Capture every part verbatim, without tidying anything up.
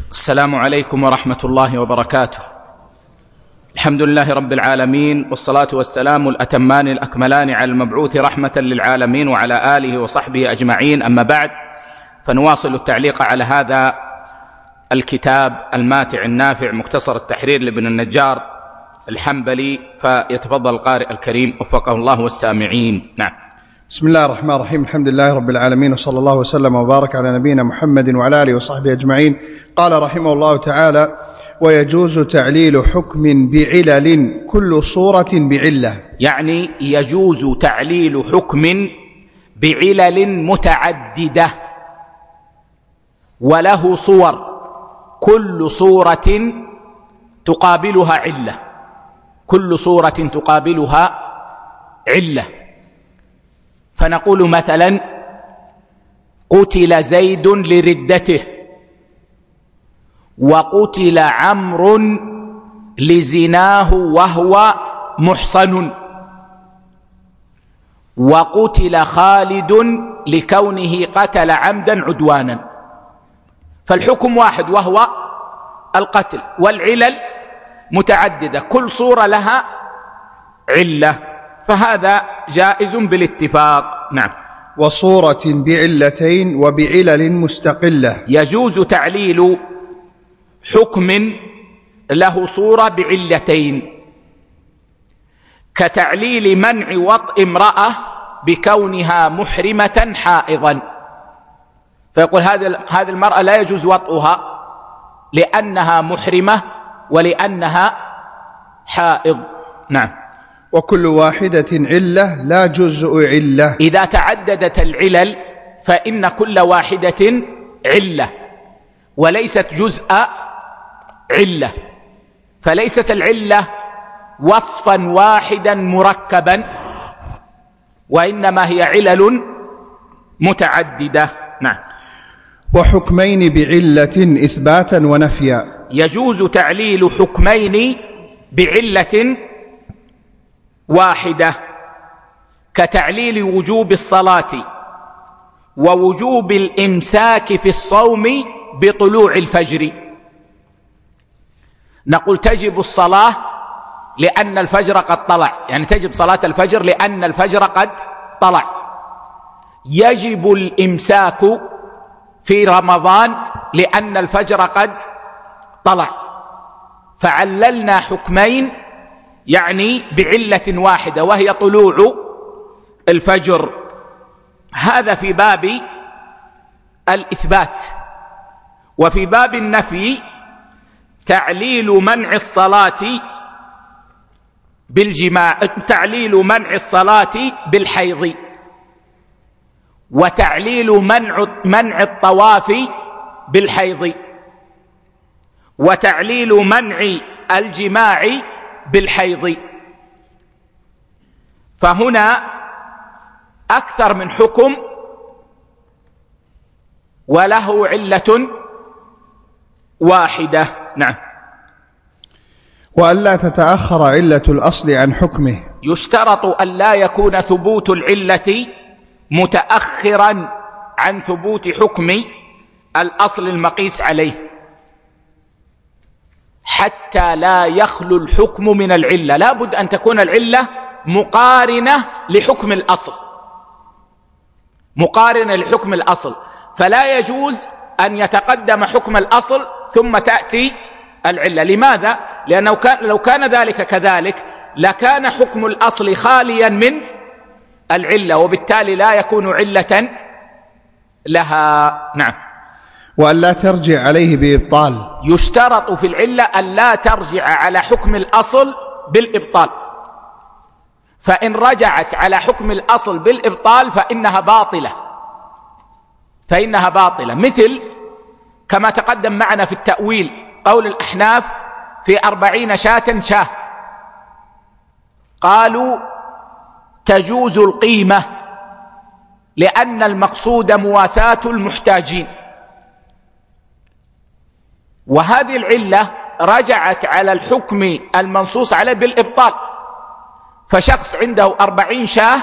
السلام عليكم ورحمة الله وبركاته. الحمد لله رب العالمين، والصلاة والسلام الأتمان الأكملان على المبعوث رحمة للعالمين وعلى آله وصحبه أجمعين. أما بعد، فنواصل التعليق على هذا الكتاب الماتع النافع مختصر التحرير لابن النجار الحنبلي، فيتفضل القارئ الكريم وفقه الله والسامعين. نعم. بسم الله الرحمن الرحيم. الحمد لله رب العالمين، وصلى الله وسلم وبارك على نبينا محمد وعلى آله وصحبه أجمعين. قال رحمه الله تعالى: ويجوز تعليل حكم بعلل كل صورة بعلة. يعني يجوز تعليل حكم بعلل متعددة وله صور، كل صورة تقابلها علة، كل صورة تقابلها علة. فنقول مثلا: قتل زيد لردته، وقتل عمرو لزناه وهو محصن، وقتل خالد لكونه قتل عمدا عدوانا. فالحكم واحد وهو القتل، والعلل متعددة، كل صورة لها علة، فهذا جائز بالاتفاق. نعم. وصورة بعلتين وبعلل مستقلة. يجوز تعليل حكم له صورة بعلتين، كتعليل منع وطء امرأة بكونها محرمة حائضا، فيقول هذه المرأة لا يجوز وطئها لأنها محرمة ولأنها حائض. نعم. وكل واحدة علة لا جزء علة. إذا تعددت العلل فإن كل واحدة علة وليست جزء علة، فليست العلة وصفا واحدا مركبا، وإنما هي علل متعددة. نعم. وحكمين بعلة إثباتا ونفيا. يجوز تعليل حكمين بعلة واحدة، كتعليل وجوب الصلاة ووجوب الإمساك في الصوم بطلوع الفجر. نقول تجب الصلاة لأن الفجر قد طلع، يعني تجب صلاة الفجر لأن الفجر قد طلع. يجب الإمساك في رمضان لأن الفجر قد طلع. فعللنا حكمين يعني بعلة واحدة وهي طلوع الفجر. هذا في باب الإثبات. وفي باب النفي تعليل منع الصلاة بالجماع، تعليل منع الصلاة بالحيض، وتعليل منع منع الطواف بالحيض، وتعليل منع الجماع بالحيض. فهنا أكثر من حكم وله علة واحدة. نعم. وألا تتأخر علة الأصل عن حكمه. يشترط أن لا يكون ثبوت العلة متأخرا عن ثبوت حكم الأصل المقيس عليه، حتى لا يخلو الحكم من العلة. لا بد أن تكون العلة مقارنة لحكم الأصل، مقارنة لحكم الأصل، فلا يجوز أن يتقدم حكم الأصل ثم تأتي العلة. لماذا؟ لأنه كان لو كان ذلك كذلك لكان حكم الأصل خاليا من العلة، وبالتالي لا يكون علة لها. نعم. وأن لا ترجع عليه بإبطال. يشترط في العلة أن لا ترجع على حكم الأصل بالإبطال، فإن رجعت على حكم الأصل بالإبطال فإنها باطلة، فإنها باطلة. مثل كما تقدم معنا في التأويل قول الأحناف في أربعين شاة شاه، قالوا تجوز القيمة لأن المقصود مواساة المحتاجين، وهذه العلة رجعت على الحكم المنصوص عليه بالإبطال. فشخص عنده أربعين شاه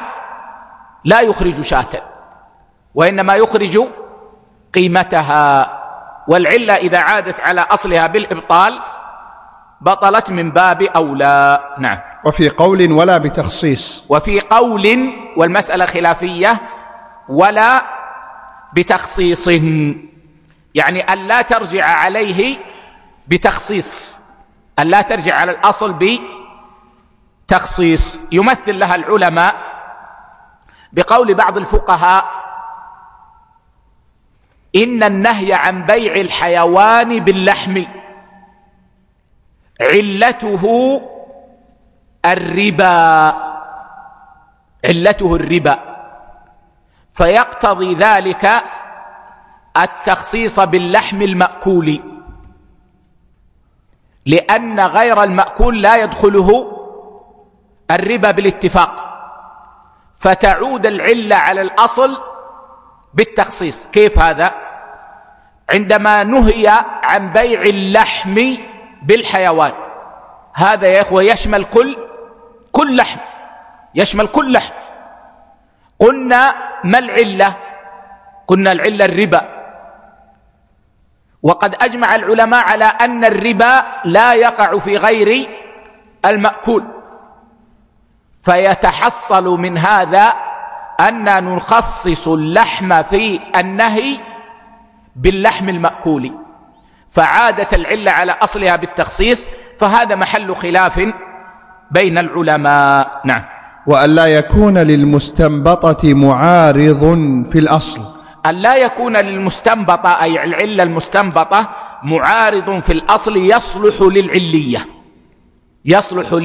لا يخرج شاة، وإنما يخرج قيمتها. والعلة إذا عادت على أصلها بالإبطال بطلت من باب أولى. نعم. وفي قول ولا بتخصيص. وفي قول، والمسألة خلافية، ولا بتخصيص، يعني أن لا ترجع عليه بتخصيص، أن لا ترجع على الأصل بتخصيص. يمثل لها العلماء بقول بعض الفقهاء: إن النهي عن بيع الحيوان باللحم علته الربا، علته الربا، فيقتضي ذلك التخصيص باللحم المأكول، لأن غير المأكول لا يدخله الربا بالاتفاق، فتعود العلة على الأصل بالتخصيص. كيف هذا؟ عندما نهي عن بيع اللحم بالحيوان، هذا يا إخوة يشمل كل كل لحم، يشمل كل لحم. قلنا ما العلة؟ قلنا العلة الربا، وقد أجمع العلماء على أن الربا لا يقع في غير المأكول، فيتحصل من هذا أن نخصص اللحم في النهي باللحم المأكول، فعادت العلة على أصلها بالتخصيص، فهذا محل خلاف بين العلماء. نعم. وأن لا يكون للمستنبطة معارض في الأصل، أن لا يكون للمستنبطة أي العلة المستنبطة معارض في الأصل يصلح للعلية، يصلح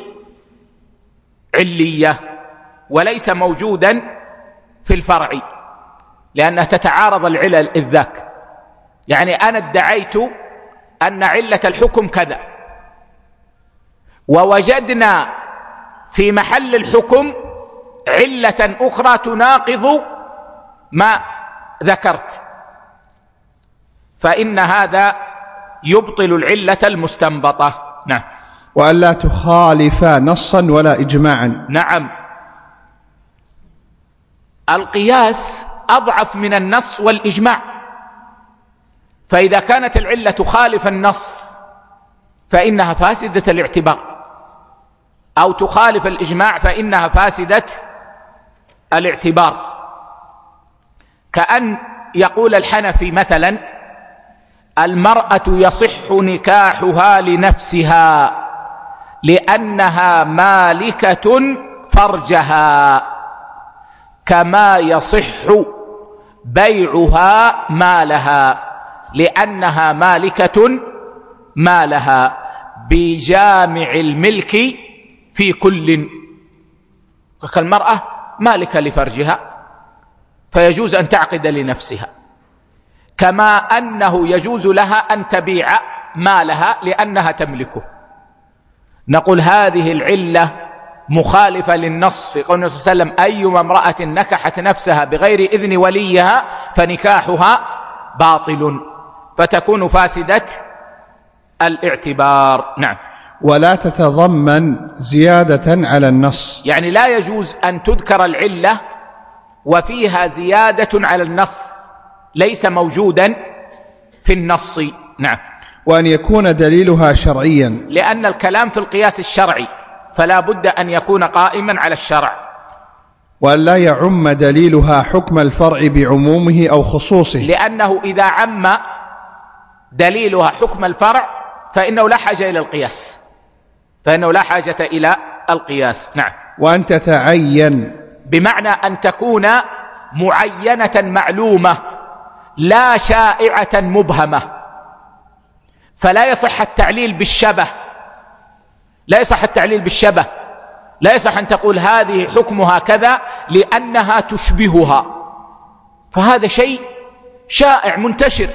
للعلية وليس موجودا في الفرع، لأنها تتعارض العلل إذ ذاك. يعني أنا ادعيت أن علة الحكم كذا، ووجدنا في محل الحكم علة أخرى تناقض ما ذكرت، فإن هذا يبطل العلة المستنبطة. نعم. وأن لا تخالف نصا ولا إجماعا. نعم. القياس أضعف من النص والإجماع، فإذا كانت العلة تخالف النص فإنها فاسدة الاعتبار، أو تخالف الإجماع فإنها فاسدة الاعتبار. كأن يقول الحنفي مثلا: المرأة يصح نكاحها لنفسها لأنها مالكة فرجها، كما يصح بيعها مالها لأنها مالكة مالها بجامع الملك في كل. فالمرأة مالكة لفرجها فيجوز أن تعقد لنفسها، كما أنه يجوز لها أن تبيع مالها لأنها تملكه. نقول هذه العلة مخالفة للنص في قول النبي صلى الله عليه وسلم: أيما امرأة نكحت نفسها بغير إذن وليها فنكاحها باطل، فتكون فاسدة الاعتبار. نعم. ولا تتضمن زيادة على النص، يعني لا يجوز أن تذكر العلة وفيها زيادة على النص، ليس موجودا في النص. نعم. وأن يكون دليلها شرعيا، لأن الكلام في القياس الشرعي، فلا بد أن يكون قائما على الشرع. وأن لا يعم دليلها حكم الفرع بعمومه أو خصوصه، لأنه إذا عم دليلها حكم الفرع فإنه لا حاجة إلى القياس، فإنه لا حاجة إلى القياس. نعم. وأن تتعين، بمعنى أن تكون معينة معلومة لا شائعة مبهمة، فلا يصح التعليل بالشبه، لا يصح التعليل بالشبه، لا يصح أن تقول هذه حكمها كذا لأنها تشبهها، فهذا شيء شائع منتشر.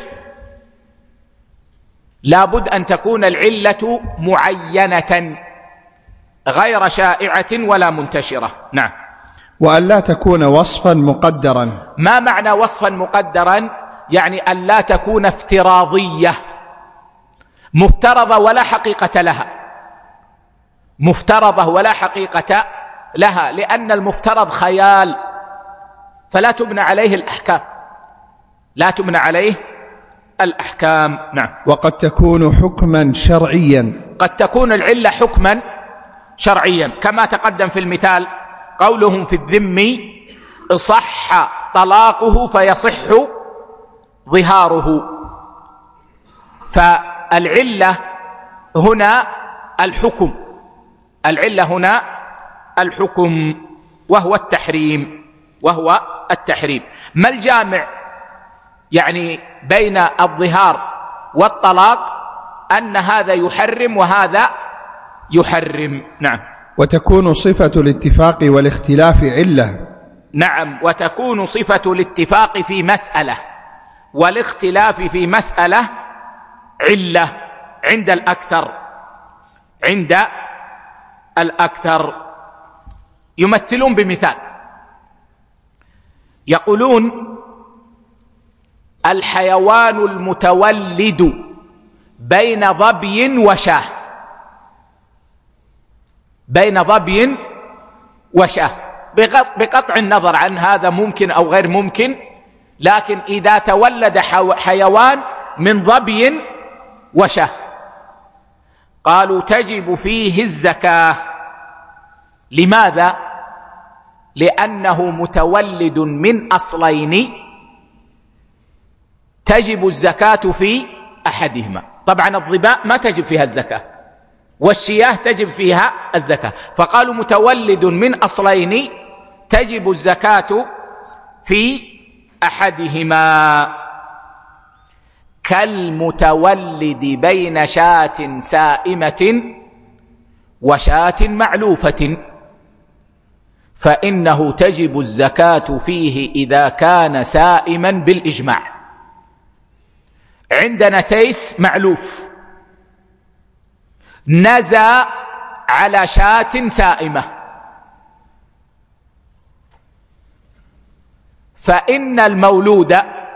لابد أن تكون العلة معينة غير شائعة ولا منتشرة. نعم. وأن لا تكون وصفا مقدرا. ما معنى وصفا مقدرا؟ يعني أن لا تكون افتراضية مفترضة ولا حقيقة لها، مفترضة ولا حقيقة لها، لأن المفترض خيال فلا تبنى عليه الأحكام، لا تبنى عليه الأحكام. نعم. وقد تكون حكما شرعيا. قد تكون العلة حكما شرعيا كما تقدم في المثال قولهم في الذم صح طلاقه فيصح ظهاره. فالعلة هنا الحكم، العلة هنا الحكم وهو التحريم، وهو التحريم. ما الجامع يعني بين الظهار والطلاق؟ أن هذا يحرم وهذا يحرم. نعم. وتكون صفة الاتفاق والاختلاف علة. نعم، وتكون صفة الاتفاق في مسألة والاختلاف في مسألة علة عند الأكثر، عند الأكثر. يمثلون بمثال، يقولون الحيوان المتولد بين ظبي وشاه، بين ظبي وشاه، بقطع النظر عن هذا ممكن أو غير ممكن، لكن إذا تولد حيوان من ظبي وشاه قالوا تجب فيه الزكاة. لماذا؟ لأنه متولد من أصلين تجب الزكاة في أحدهما. طبعا الظباء ما تجب فيها الزكاة، والشياه تجب فيها الزكاة، فقالوا متولد من أصلين تجب الزكاة في أحدهما، كالمتولد بين شاة سائمة وشاة معلوفة، فإنه تجب الزكاة فيه إذا كان سائما بالإجماع. عندنا تيس معلوف نزى على شاة سائمة، فإن المولود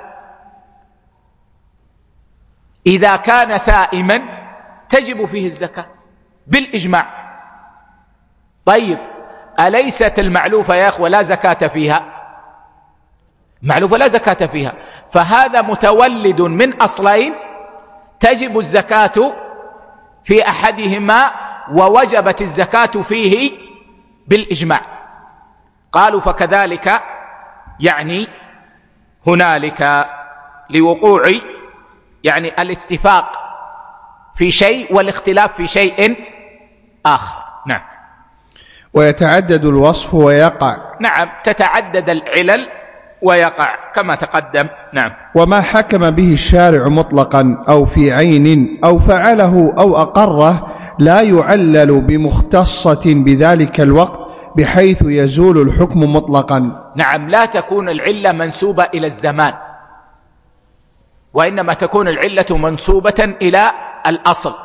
إذا كان سائما تجب فيه الزكاة بالإجماع. طيب أليست المعلوفة يا أخوة لا زكاة فيها؟ معلوفة لا زكاة فيها، فهذا متولد من أصلين تجب الزكاة في أحدهما ووجبت الزكاة فيه بالإجماع. قالوا فكذلك يعني هنالك لوقوع يعني الاتفاق في شيء والاختلاف في شيء آخر. نعم. ويتعدد الوصف ويقع. نعم، تتعدد العلل ويقع كما تقدم. نعم. وما حكم به الشارع مطلقا أو في عين أو فعله أو أقره لا يعلل بمختصة بذلك الوقت بحيث يزول الحكم مطلقا. نعم، لا تكون العلة منسوبة إلى الزمان، وإنما تكون العلة منسوبة إلى الأصل،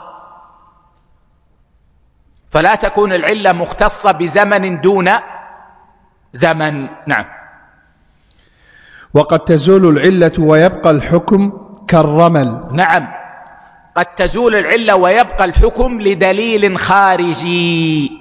فلا تكون العلة مختصة بزمن دون زمن. نعم. وقد تزول العلة ويبقى الحكم كالرمل. نعم، قد تزول العلة ويبقى الحكم لدليل خارجي،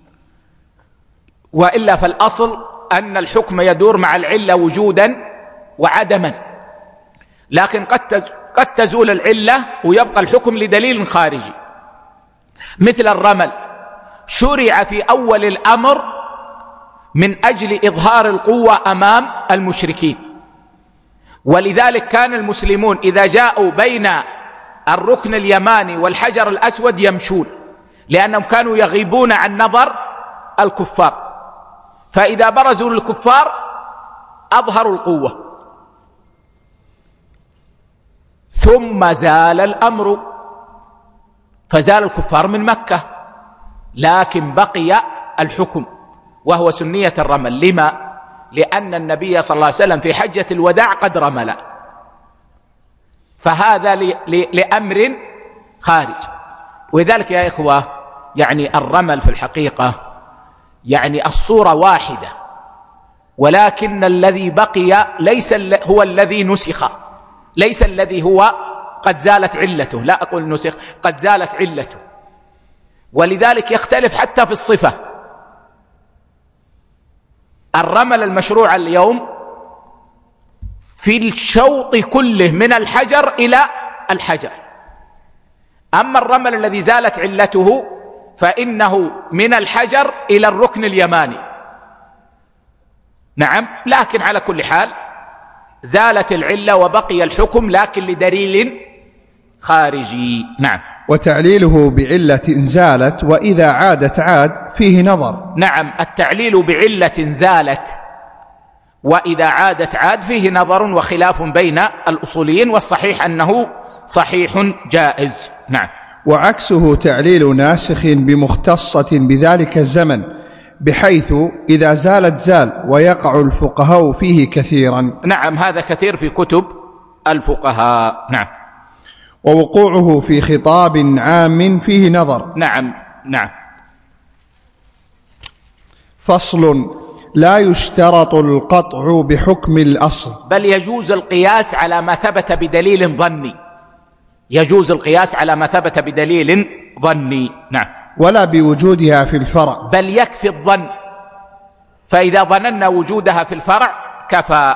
وإلا فالأصل أن الحكم يدور مع العلة وجودا وعدما، لكن قد قد تزول العلة ويبقى الحكم لدليل خارجي. مثل الرمل شرع في أول الأمر من أجل إظهار القوة أمام المشركين، ولذلك كان المسلمون إذا جاءوا بين الركن اليماني والحجر الأسود يمشون، لأنهم كانوا يغيبون عن نظر الكفار، فإذا برزوا للكفار أظهروا القوة. ثم زال الأمر فزال الكفار من مكة، لكن بقي الحكم وهو سنية الرمل. لما؟ لأن النبي صلى الله عليه وسلم في حجة الوداع قد رمل، فهذا لأمر خارج. ولذلك يا إخوة يعني الرمل في الحقيقة يعني الصورة واحدة، ولكن الذي بقي ليس هو الذي نسخ، ليس الذي هو قد زالت علته، لا أقول نسخ، قد زالت علته. ولذلك يختلف حتى في الصفة. الرمل المشروع اليوم في الشوط كله من الحجر إلى الحجر. أما الرمل الذي زالت علته فإنه من الحجر إلى الركن اليماني. نعم، لكن على كل حال زالت العلة وبقي الحكم، لكن لدليل خارجي. نعم. وتعليله بعلة زالت وإذا عادت عاد فيه نظر. نعم، التعليل بعلة زالت وإذا عادت عاد فيه نظر وخلاف بين الأصوليين، والصحيح أنه صحيح جائز. نعم. وعكسه تعليل ناسخ بمختصة بذلك الزمن، بحيث إذا زالت زال، ويقع الفقهاء فيه كثيرا. نعم، هذا كثير في كتب الفقهاء. نعم. ووقوعه في خطاب عام فيه نظر. نعم. نعم. فصل: لا يشترط القطع بحكم الأصل، بل يجوز القياس على ما ثبت بدليل ظني. يجوز القياس على ما ثبت بدليل ظني. نعم. ولا بوجودها في الفرع، بل يكفي الظن، فإذا ظننا وجودها في الفرع كفى.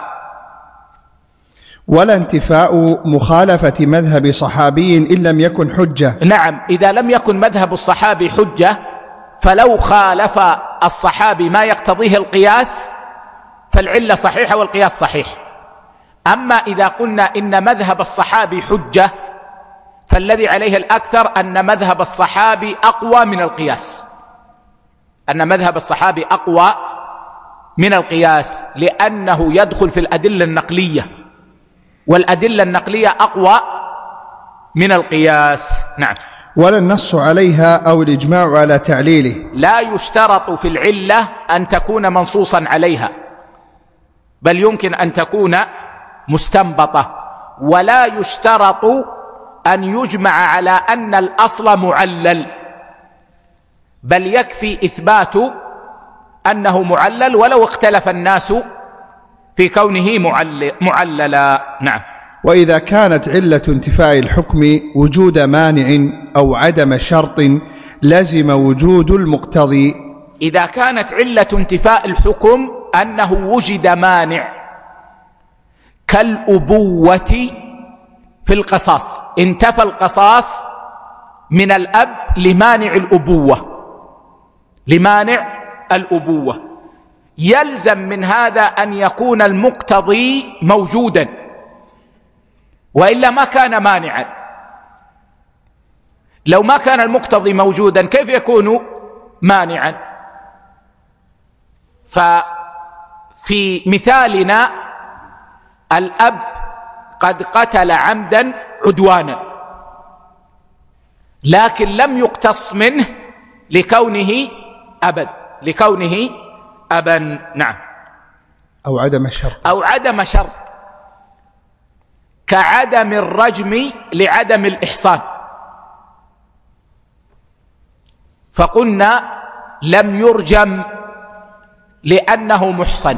ولا انتفاء مخالفة مذهب صحابي إن لم يكن حجة. نعم، إذا لم يكن مذهب الصحابي حجة، فلو خالف الصحابي ما يقتضيه القياس فالعلة صحيحة والقياس صحيح. أما إذا قلنا إن مذهب الصحابي حجة، فالذي عليه الأكثر أن مذهب الصحابي أقوى من القياس، أن مذهب الصحابي أقوى من القياس، لأنه يدخل في الأدلة النقلية، والأدلة النقلية أقوى من القياس. نعم. ولا النص عليها أو الإجماع على تعليله. لا يشترط في العلة أن تكون منصوصا عليها، بل يمكن أن تكون مستنبطة. ولا يشترط أن يجمع على أن الأصل معلل، بل يكفي إثبات أنه معلل ولو اختلف الناس في كونه معللا. نعم. وإذا كانت علة انتفاء الحكم وجود مانع أو عدم شرط لزم وجود المقتضي. إذا كانت علة انتفاء الحكم أنه وجد مانع كالأبوة في القصاص، انتفى القصاص من الأب لمانع الأبوة، لمانع الأبوة، يلزم من هذا أن يكون المقتضي موجودا، وإلا ما كان مانعا. لو ما كان المقتضي موجودا كيف يكون مانعا؟ ففي مثالنا الأب قد قتل عمدا عدوانا، لكن لم يقتص منه لكونه أبا، لكونه أبا. نعم. أو عدم شرط، أو عدم شرط، كعدم الرجم لعدم الإحصان، فقلنا لم يرجم لأنه محصن،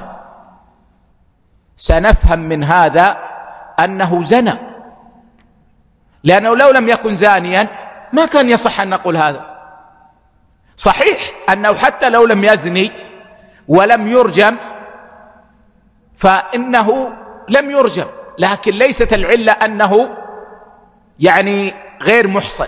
سنفهم من هذا أنه زنى، لأنه لو لم يكن زانيا ما كان يصح أن نقول هذا. صحيح أنه حتى لو لم يزني ولم يرجم فإنه لم يرجم، لكن ليست العلة أنه يعني غير محصن.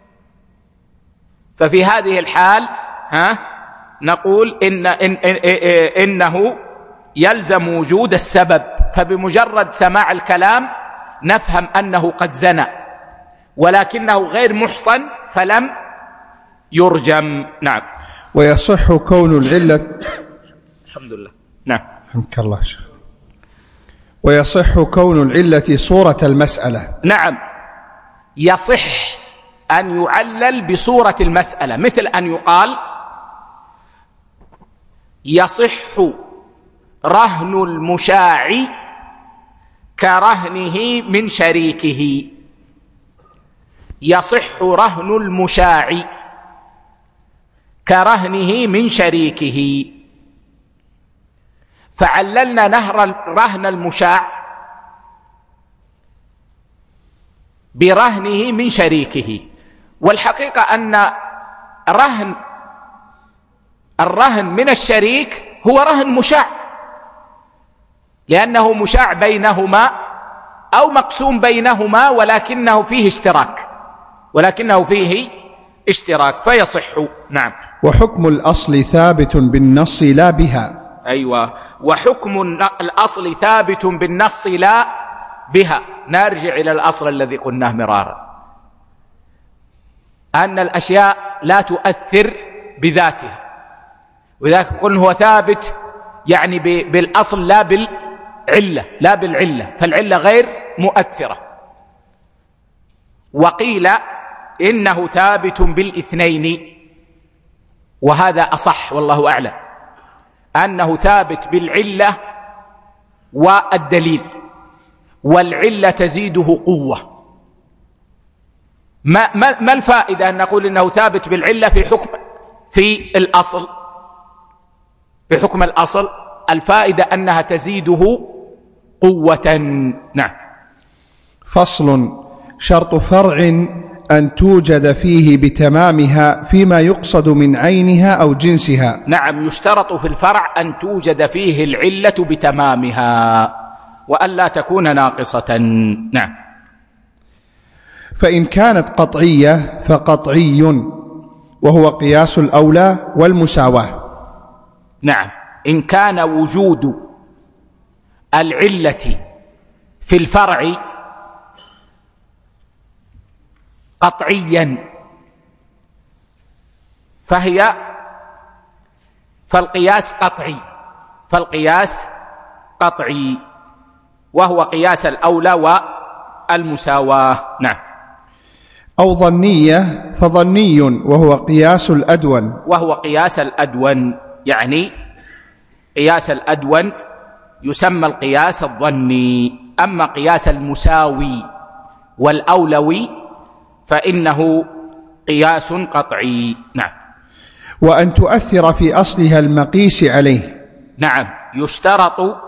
ففي هذه الحال ها نقول إن إن إن إنه يلزم وجود السبب، فبمجرد سماع الكلام نفهم أنه قد زنى، ولكنه غير محصن فلم يرجم. نعم. ويصح كون العلة الحمد لله. نعم. حمك الله شيخ. ويصح كون العلة صورة المسألة. نعم، يصح أن يعلل بصورة المسألة، مثل أن يقال يصح رهن المشاع كرهنه من شريكه. يصح رهن المشاع كرهنه من شريكه، فعللنا نهر رهن المشاع برهنه من شريكه. والحقيقة أن رهن الرهن من الشريك هو رهن مشاع، لأنه مشاع بينهما أو مقسوم بينهما ولكنه فيه اشتراك ولكنه فيه اشتراك فيصح. نعم. وحكم الأصل ثابت بالنص لا بها. أيوة، وحكم الأصل ثابت بالنص لا بها. نرجع إلى الأصل الذي قلناه مرارا، أن الأشياء لا تؤثر بذاتها، ولذلك قلنا هو ثابت يعني بالأصل لا بالعلة، لا بالعلة، فالعلة غير مؤثرة. وقيل إنه ثابت بالاثنين، وهذا أصح والله أعلم، أنه ثابت بالعلة والدليل، والعلة تزيده قوة. ما, ما, ما الفائدة أن نقول إنه ثابت بالعلة في حكم في الأصل في حكم الأصل؟ الفائدة أنها تزيده قوة. نعم. فصل. شرط فرع أن توجد فيه بتمامها فيما يقصد من عينها أو جنسها. نعم، يشترط في الفرع أن توجد فيه العلة بتمامها وأن لا تكون ناقصة. نعم. فإن كانت قطعية فقطعي، وهو قياس الأولى والمساواة. نعم، إن كان وجود العلة في الفرع قطعيا فهي فالقياس قطعي فالقياس قطعي وهو قياس الأولى والمساواة. نعم. أو ظنية فظني، وهو قياس الأدون وهو قياس الأدون يعني قياس الأدون يسمى القياس الظني. أما قياس المساوي والأولوي فإنه قياس قطعي. نعم. وأن تؤثر في أصلها المقيس عليه. نعم، يشترط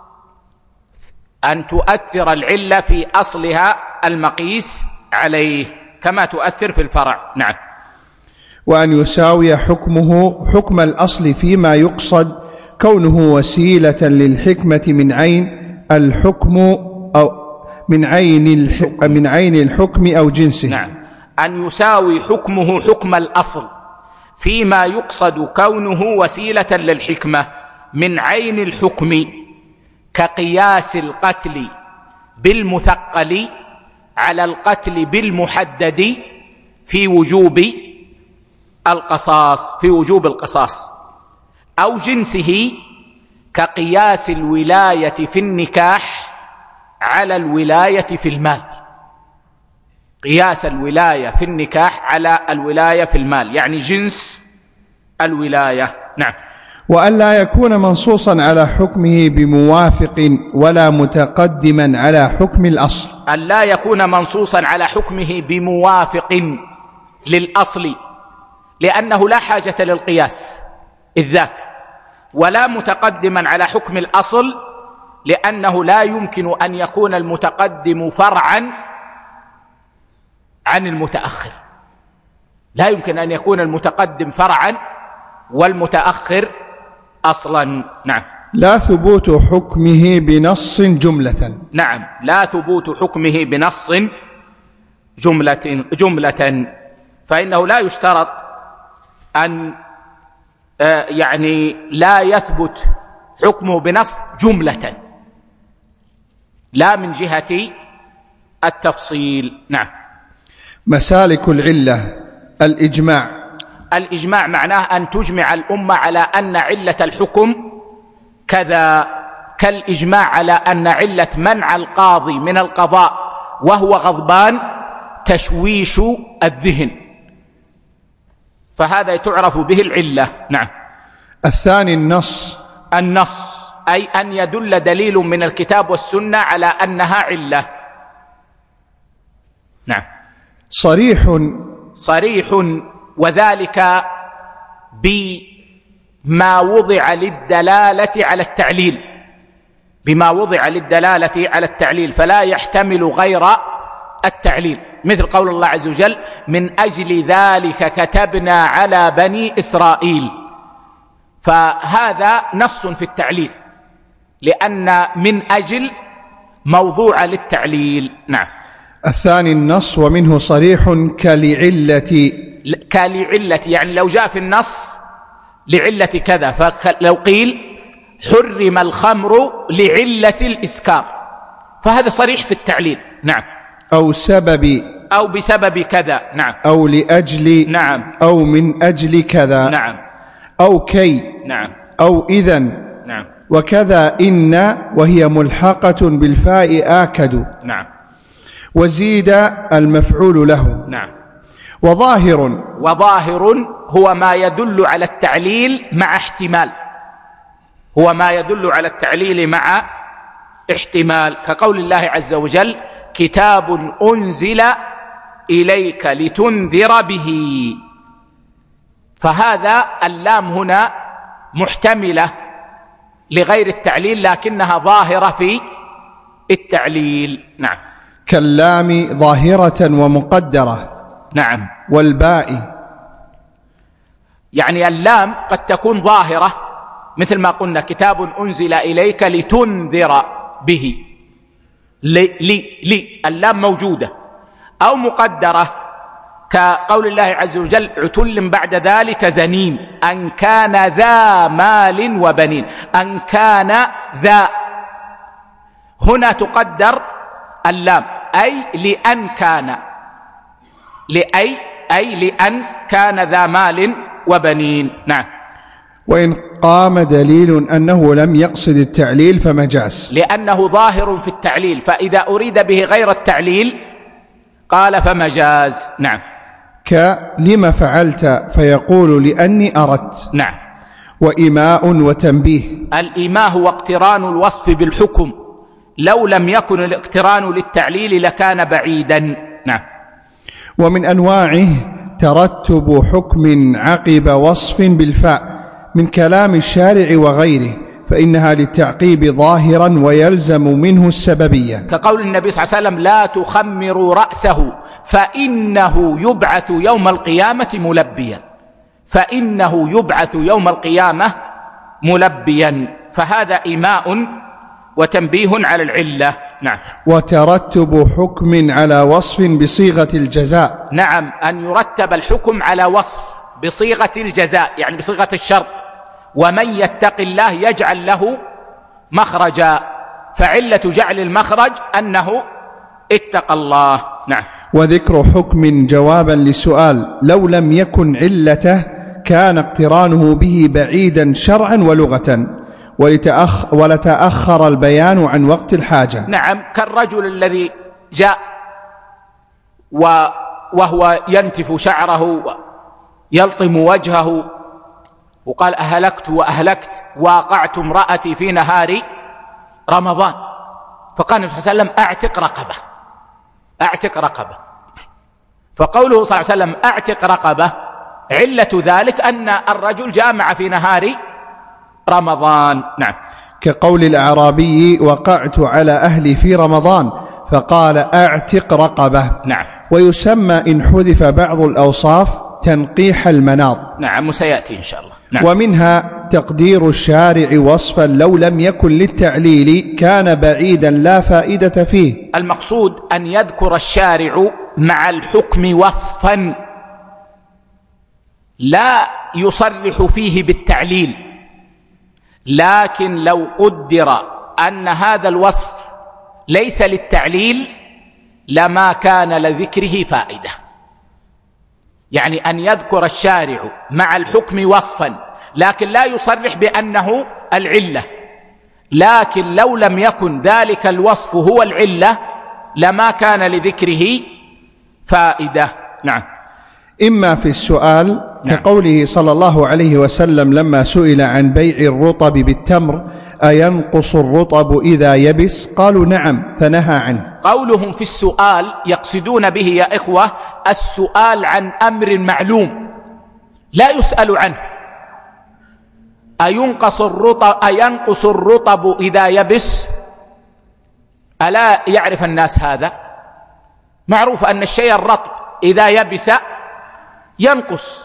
أن تؤثر العلة في أصلها المقيس عليه كما تؤثر في الفرع. نعم. وأن يساوي حكمه حكم الأصل فيما يقصد كونه وسيلة للحكمة من عين الحكم أو من عين من عين الحكم أو جنسه. نعم، أن يساوي حكمه حكم الأصل فيما يقصد كونه وسيلة للحكمة من عين الحكم، كقياس القتل بالمثقل على القتل بالمحدد في وجوب القصاص في وجوب القصاص أو جنسه، كقياس الولاية في النكاح على الولاية في المال. قياس الولاية في النكاح على الولاية في المال يعني جنس الولاية. نعم. وأن لا يكون منصوصا على حكمه بموافق ولا متقدما على حكم الأصل. أن لا يكون منصوصا على حكمه بموافق للأصل، لأنه لا حاجة للقياس إذ ذاك، ولا متقدما على حكم الأصل، لأنه لا يمكن أن يكون المتقدم فرعا عن المتأخر. لا يمكن أن يكون المتقدم فرعا والمتأخر أصلا. نعم. لا ثبوت حكمه بنص جملة. نعم، لا ثبوت حكمه بنص جملة جملة فإنه لا يشترط أن آه يعني لا يثبت حكمه بنص جملة، لا من جهة التفصيل. نعم. مسالك العلة. الإجماع. الإجماع معناه أن تجمع الأمة على أن علة الحكم كذا، كالإجماع على أن علة منع القاضي من القضاء وهو غضبان تشويش الذهن، فهذا تعرف به العلة. نعم. الثاني النص. النص أي أن يدل دليل من الكتاب والسنة على أنها علة. نعم. صريح. صريح، وذلك بما وضع للدلالة على التعليل بما وضع للدلالة على التعليل فلا يحتمل غير التعليل، مثل قول الله عز وجل: من أجل ذلك كتبنا على بني إسرائيل، فهذا نص في التعليل، لأن من أجل موضوع للتعليل. نعم. الثاني النص ومنه صريح كلعلة. كلعلة يعني لو جاء في النص لعلة كذا، فلو قيل حرم الخمر لعلة الإسكار فهذا صريح في التعليل. نعم. أو سبب، أو بسبب كذا. نعم. أو لأجل. نعم. أو من أجل كذا. نعم. أو كي. نعم. أو إذن. نعم. وكذا إن وهي ملحقة بالفاء آكد. نعم. وزيد المفعول له. نعم. وظاهر. وظاهر هو ما يدل على التعليل مع احتمال، هو ما يدل على التعليل مع احتمال، كقول الله عز وجل كتاب أنزل إليك لتنذر به، فهذا اللام هنا محتملة لغير التعليل لكنها ظاهرة في التعليل. نعم. كاللام ظاهرة ومقدرة. نعم. والباء يعني اللام قد تكون ظاهرة مثل ما قلنا كتاب أنزل إليك لتنذر به، لي لي لي اللام موجودة، أو مقدرة كقول الله عز وجل عتل بعد ذلك زنيم أن كان ذا مال وبنين، أن كان ذا هنا تقدر اللام أي لأن كان، لأي أي لأن كان ذا مال وبنين. نعم. وإن قام دليل أنه لم يقصد التعليل فمجاز، لأنه ظاهر في التعليل، فإذا أريد به غير التعليل قال فمجاز. نعم. كلم فعلت فيقول لأني أردت. نعم. وإيماء وتنبيه. الإيماء هو اقتران الوصف بالحكم، لو لم يكن الاقتران للتعليل لكان بعيدا. نعم. ومن أنواعه ترتب حكم عقب وصف بالفاء من كلام الشارع وغيره، فإنها للتعقيب ظاهرا ويلزم منه السببية، كقول النبي صلى الله عليه وسلم لا تخمروا رأسه فإنه يبعث يوم القيامة ملبيا، فإنه يبعث يوم القيامة ملبيا، فهذا إيماء وتنبيه على العلة. نعم. وترتب حكم على وصف بصيغة الجزاء. نعم، أن يرتب الحكم على وصف بصيغة الجزاء يعني بصيغة الشرط، ومن يتق الله يجعل له مخرجا، فعلة جعل المخرج أنه اتقى الله. نعم. وذكر حكم جوابا للسؤال لو لم يكن علته كان اقترانه به بعيدا شرعا ولغة، ولتأخ ولتأخر البيان عن وقت الحاجة. نعم، كالرجل الذي جاء وهو ينتف شعره ويلطم وجهه وقال أهلكت وأهلكت واقعت امرأتي في نهار رمضان، فقال النبي صلى الله عليه وسلم أعتق رقبة، أعتق رقبة. فقوله صلى الله عليه وسلم أعتق رقبة علة ذلك أن الرجل جامع في نهار رمضان. نعم. كقول الأعرابي وقعت على أهلي في رمضان فقال أعتق رقبة. نعم. ويسمى إن حذف بعض الأوصاف تنقيح المناط. نعم، وسيأتي إن شاء الله. نعم. ومنها تقدير الشارع وصفا لو لم يكن للتعليل كان بعيدا لا فائدة فيه. المقصود أن يذكر الشارع مع الحكم وصفا لا يصرح فيه بالتعليل، لكن لو قدر أن هذا الوصف ليس للتعليل لما كان لذكره فائدة، يعني أن يذكر الشارع مع الحكم وصفا لكن لا يصرح بأنه العلة، لكن لو لم يكن ذلك الوصف هو العلة لما كان لذكره فائدة. نعم. إما في السؤال كقوله صلى الله عليه وسلم لما سئل عن بيع الرطب بالتمر أينقص الرطب إذا يبس قالوا نعم فنهى عنه. قولهم في السؤال يقصدون به يا إخوة السؤال عن أمر معلوم لا يسأل عنه. أينقص الرطب, أينقص الرطب إذا يبس، ألا يعرف الناس هذا؟ معروف أن الشيء الرطب إذا يبس ينقص،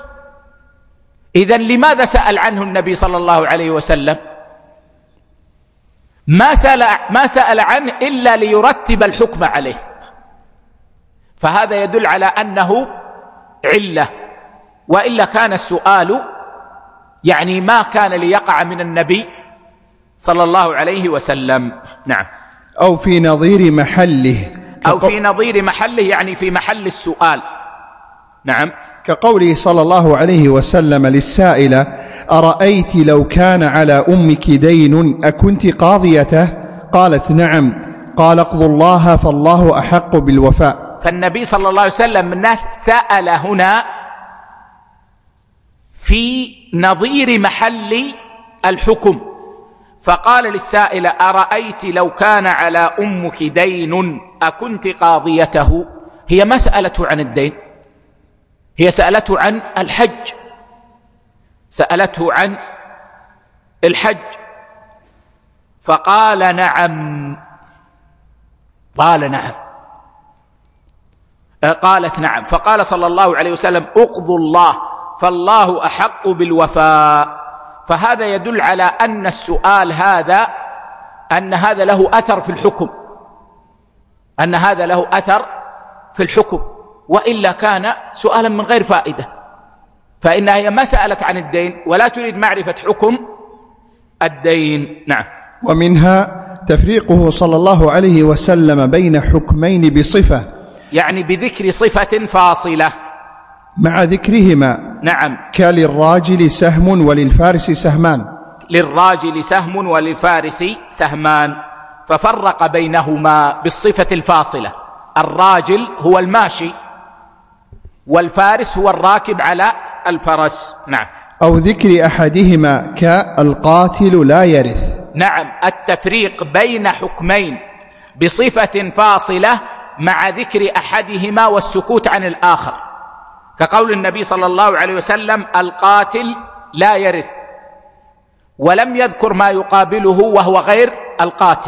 إذن لماذا سأل عنه النبي صلى الله عليه وسلم؟ ما سأل, ما سأل عنه إلا ليرتب الحكم عليه، فهذا يدل على أنه علة، وإلا كان السؤال يعني ما كان ليقع من النبي صلى الله عليه وسلم. نعم. أو في نظير محله، أو في نظير محله يعني في محل السؤال. نعم. كقوله صلى الله عليه وسلم للسائلة: أرأيت لو كان على أمك دين أكنت قاضيته؟ قالت: نعم. قال: اقضوا الله فالله أحق بالوفاء. فالنبي صلى الله عليه وسلم الناس سأل هنا في نظير محل الحكم، فقال للسائل: أرأيت لو كان على أمك دين أكنت قاضيته؟ هي ما سألته عن الدين، هي سألته عن الحج، سألته عن الحج، فقال: نعم. قال: نعم. قالت: نعم. فقال صلى الله عليه وسلم: اقضوا الله فالله أحق بالوفاء. فهذا يدل على أن السؤال هذا أن هذا له أثر في الحكم، أن هذا له أثر في الحكم، وإلا كان سؤالا من غير فائدة، فإنها هي ما سألت عن الدين ولا تريد معرفة حكم الدين. نعم. ومنها تفريقه صلى الله عليه وسلم بين حكمين بصفة، يعني بذكر صفة فاصلة مع ذكرهما. نعم. كللراجل سهم وللفارس سهمان. للراجل سهم وللفارس سهمان، ففرق بينهما بالصفة الفاصلة. الراجل هو الماشي، والفارس هو الراكب على الفرس. نعم. أو ذكر أحدهما كالقاتل لا يرث. نعم. التفريق بين حكمين بصفة فاصلة مع ذكر أحدهما والسكوت عن الآخر، كقول النبي صلى الله عليه وسلم: القاتل لا يرث، ولم يذكر ما يقابله وهو غير القاتل،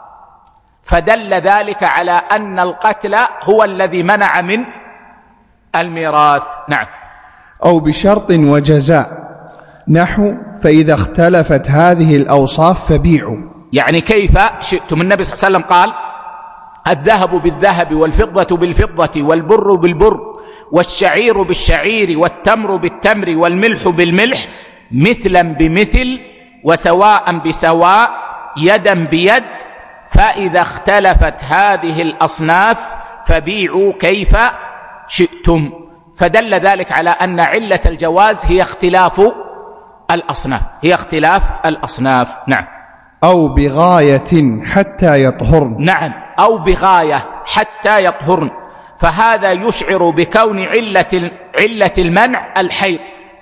فدل ذلك على أن القتل هو الذي منع من الميراث. نعم. أو بشرط وجزاء، نحو: فإذا اختلفت هذه الأوصاف فبيعوا. يعني كيف شئتم. النبي صلى الله عليه وسلم قال: الذهب بالذهب والفضة بالفضة والبر بالبر والشعير بالشعير والتمر بالتمر والملح بالملح مثلا بمثل وسواء بسواء يدا بيد، فإذا اختلفت هذه الأصناف فبيعوا كيف شئتم. فدل ذلك على أن علة الجواز هي اختلاف الأصناف، هي اختلاف الأصناف. نعم. أو بغاية حتى يطهرن. نعم. أو بغاية حتى يطهرن، فهذا يشعر بكون علة علة المنع الحيض،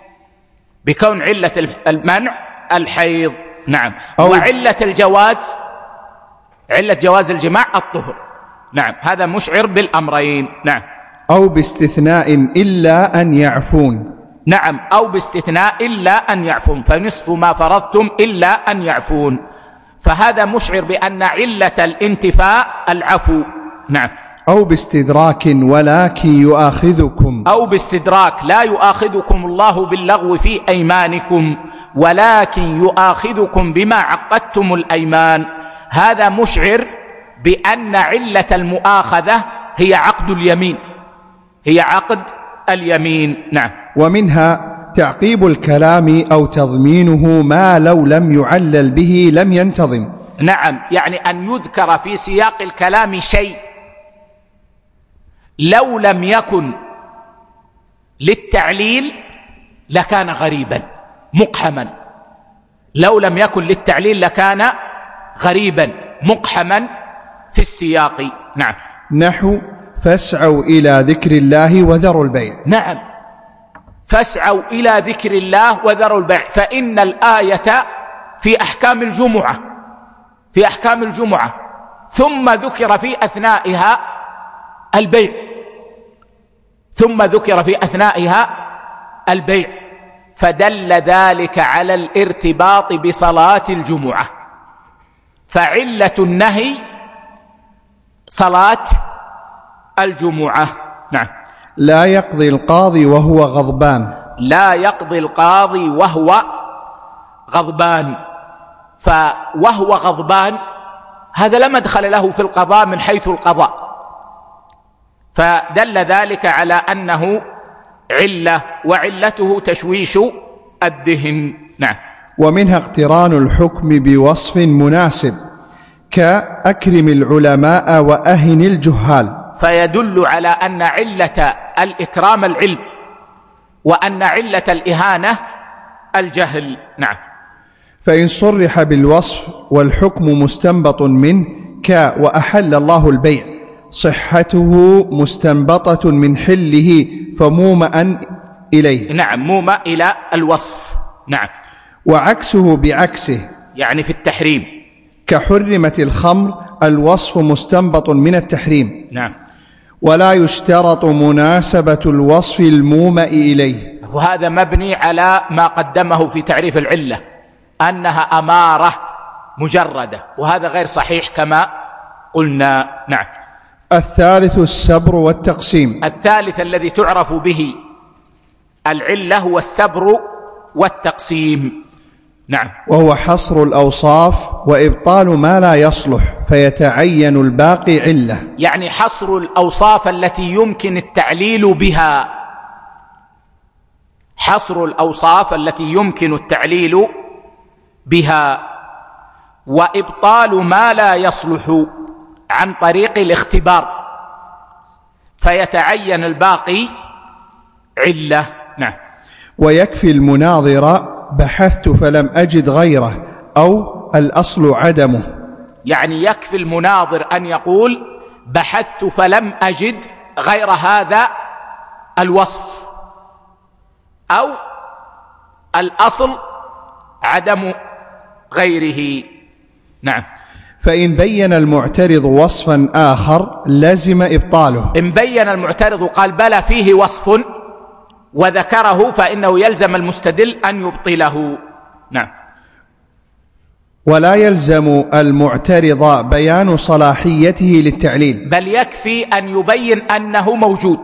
بكون علة المنع الحيض. نعم. وعلة الجواز، علة جواز الجماع الطهر. نعم. هذا مشعر بالأمرين. نعم. أو باستثناء إلا أن يعفون. نعم. أو باستثناء إلا أن يعفون، فنصف ما فرضتم إلا أن يعفون، فهذا مشعر بأن علة الانتفاء العفو. نعم. أو باستدراك ولكن يؤاخذكم. أو باستدراك، لا يؤاخذكم الله باللغو في أيمانكم ولكن يؤاخذكم بما عقدتم الأيمان، هذا مشعر بأن علة المؤاخذة هي عقد اليمين، هي عقد اليمين. نعم. ومنها تعقيب الكلام أو تضمينه ما لو لم يعلل به لم ينتظم. نعم. يعني أن يذكر في سياق الكلام شيء لو لم يكن للتعليل لكان غريبا مقحما، لو لم يكن للتعليل لكان غريبا مقحما في السياق. نعم. نحو: فاسعوا إلى ذكر الله وذروا البيع. نعم. فاسعوا إلى ذكر الله وذروا البيع، فإن الآية في أحكام الجمعة، في أحكام الجمعة، ثم ذكر في أثنائها البيع، ثم ذكر في أثنائها البيع، فدل ذلك على الارتباط بصلاة الجمعة، فعلة النهي صلاة الجمعة. نعم. لا يقضي القاضي وهو غضبان. لا يقضي القاضي وهو غضبان، وهو غضبان هذا لا مدخل له في القضاء من حيث القضاء، فدل ذلك على أنه علة، وعلته تشويش الدهن. نعم. ومنها اقتران الحكم بوصف مناسب كأكرم العلماء وأهن الجهال، فيدل على أن علة الإكرام العلم، وأن علة الإهانة الجهل. نعم. فإن صرح بالوصف والحكم مستنبط منه ك وأحل الله البيع صحته مستنبطة من حله فمومأ إليه. نعم، مومأ إلى الوصف. نعم. وعكسه بعكسه يعني في التحريم كحرمة الخمر الوصف مستنبط من التحريم. نعم. ولا يشترط مناسبة الوصف المومأ إليه، وهذا مبني على ما قدمه في تعريف العلة أنها أمارة مجردة، وهذا غير صحيح كما قلنا. نعم. الثالث السبر والتقسيم. الثالث الذي تعرف به العلة هو السبر والتقسيم. نعم. وهو حصر الأوصاف وإبطال ما لا يصلح فيتعين الباقي علة، يعني حصر الأوصاف التي يمكن التعليل بها، حصر الأوصاف التي يمكن التعليل بها، وإبطال ما لا يصلح عن طريق الاختبار فيتعين الباقي علة. نعم. ويكفي المناظر بحثت فلم أجد غيره أو الأصل عدمه، يعني يكفي المناظر أن يقول بحثت فلم أجد غير هذا الوصف، أو الأصل عدم غيره. نعم. فإن بين المعترض وصفا آخر لزم إبطاله. إن بين المعترض قال بلى فيه وصف وذكره فإنه يلزم المستدل أن يبطله. نعم. ولا يلزم المعترض بيان صلاحيته للتعليل، بل يكفي أن يبين أنه موجود،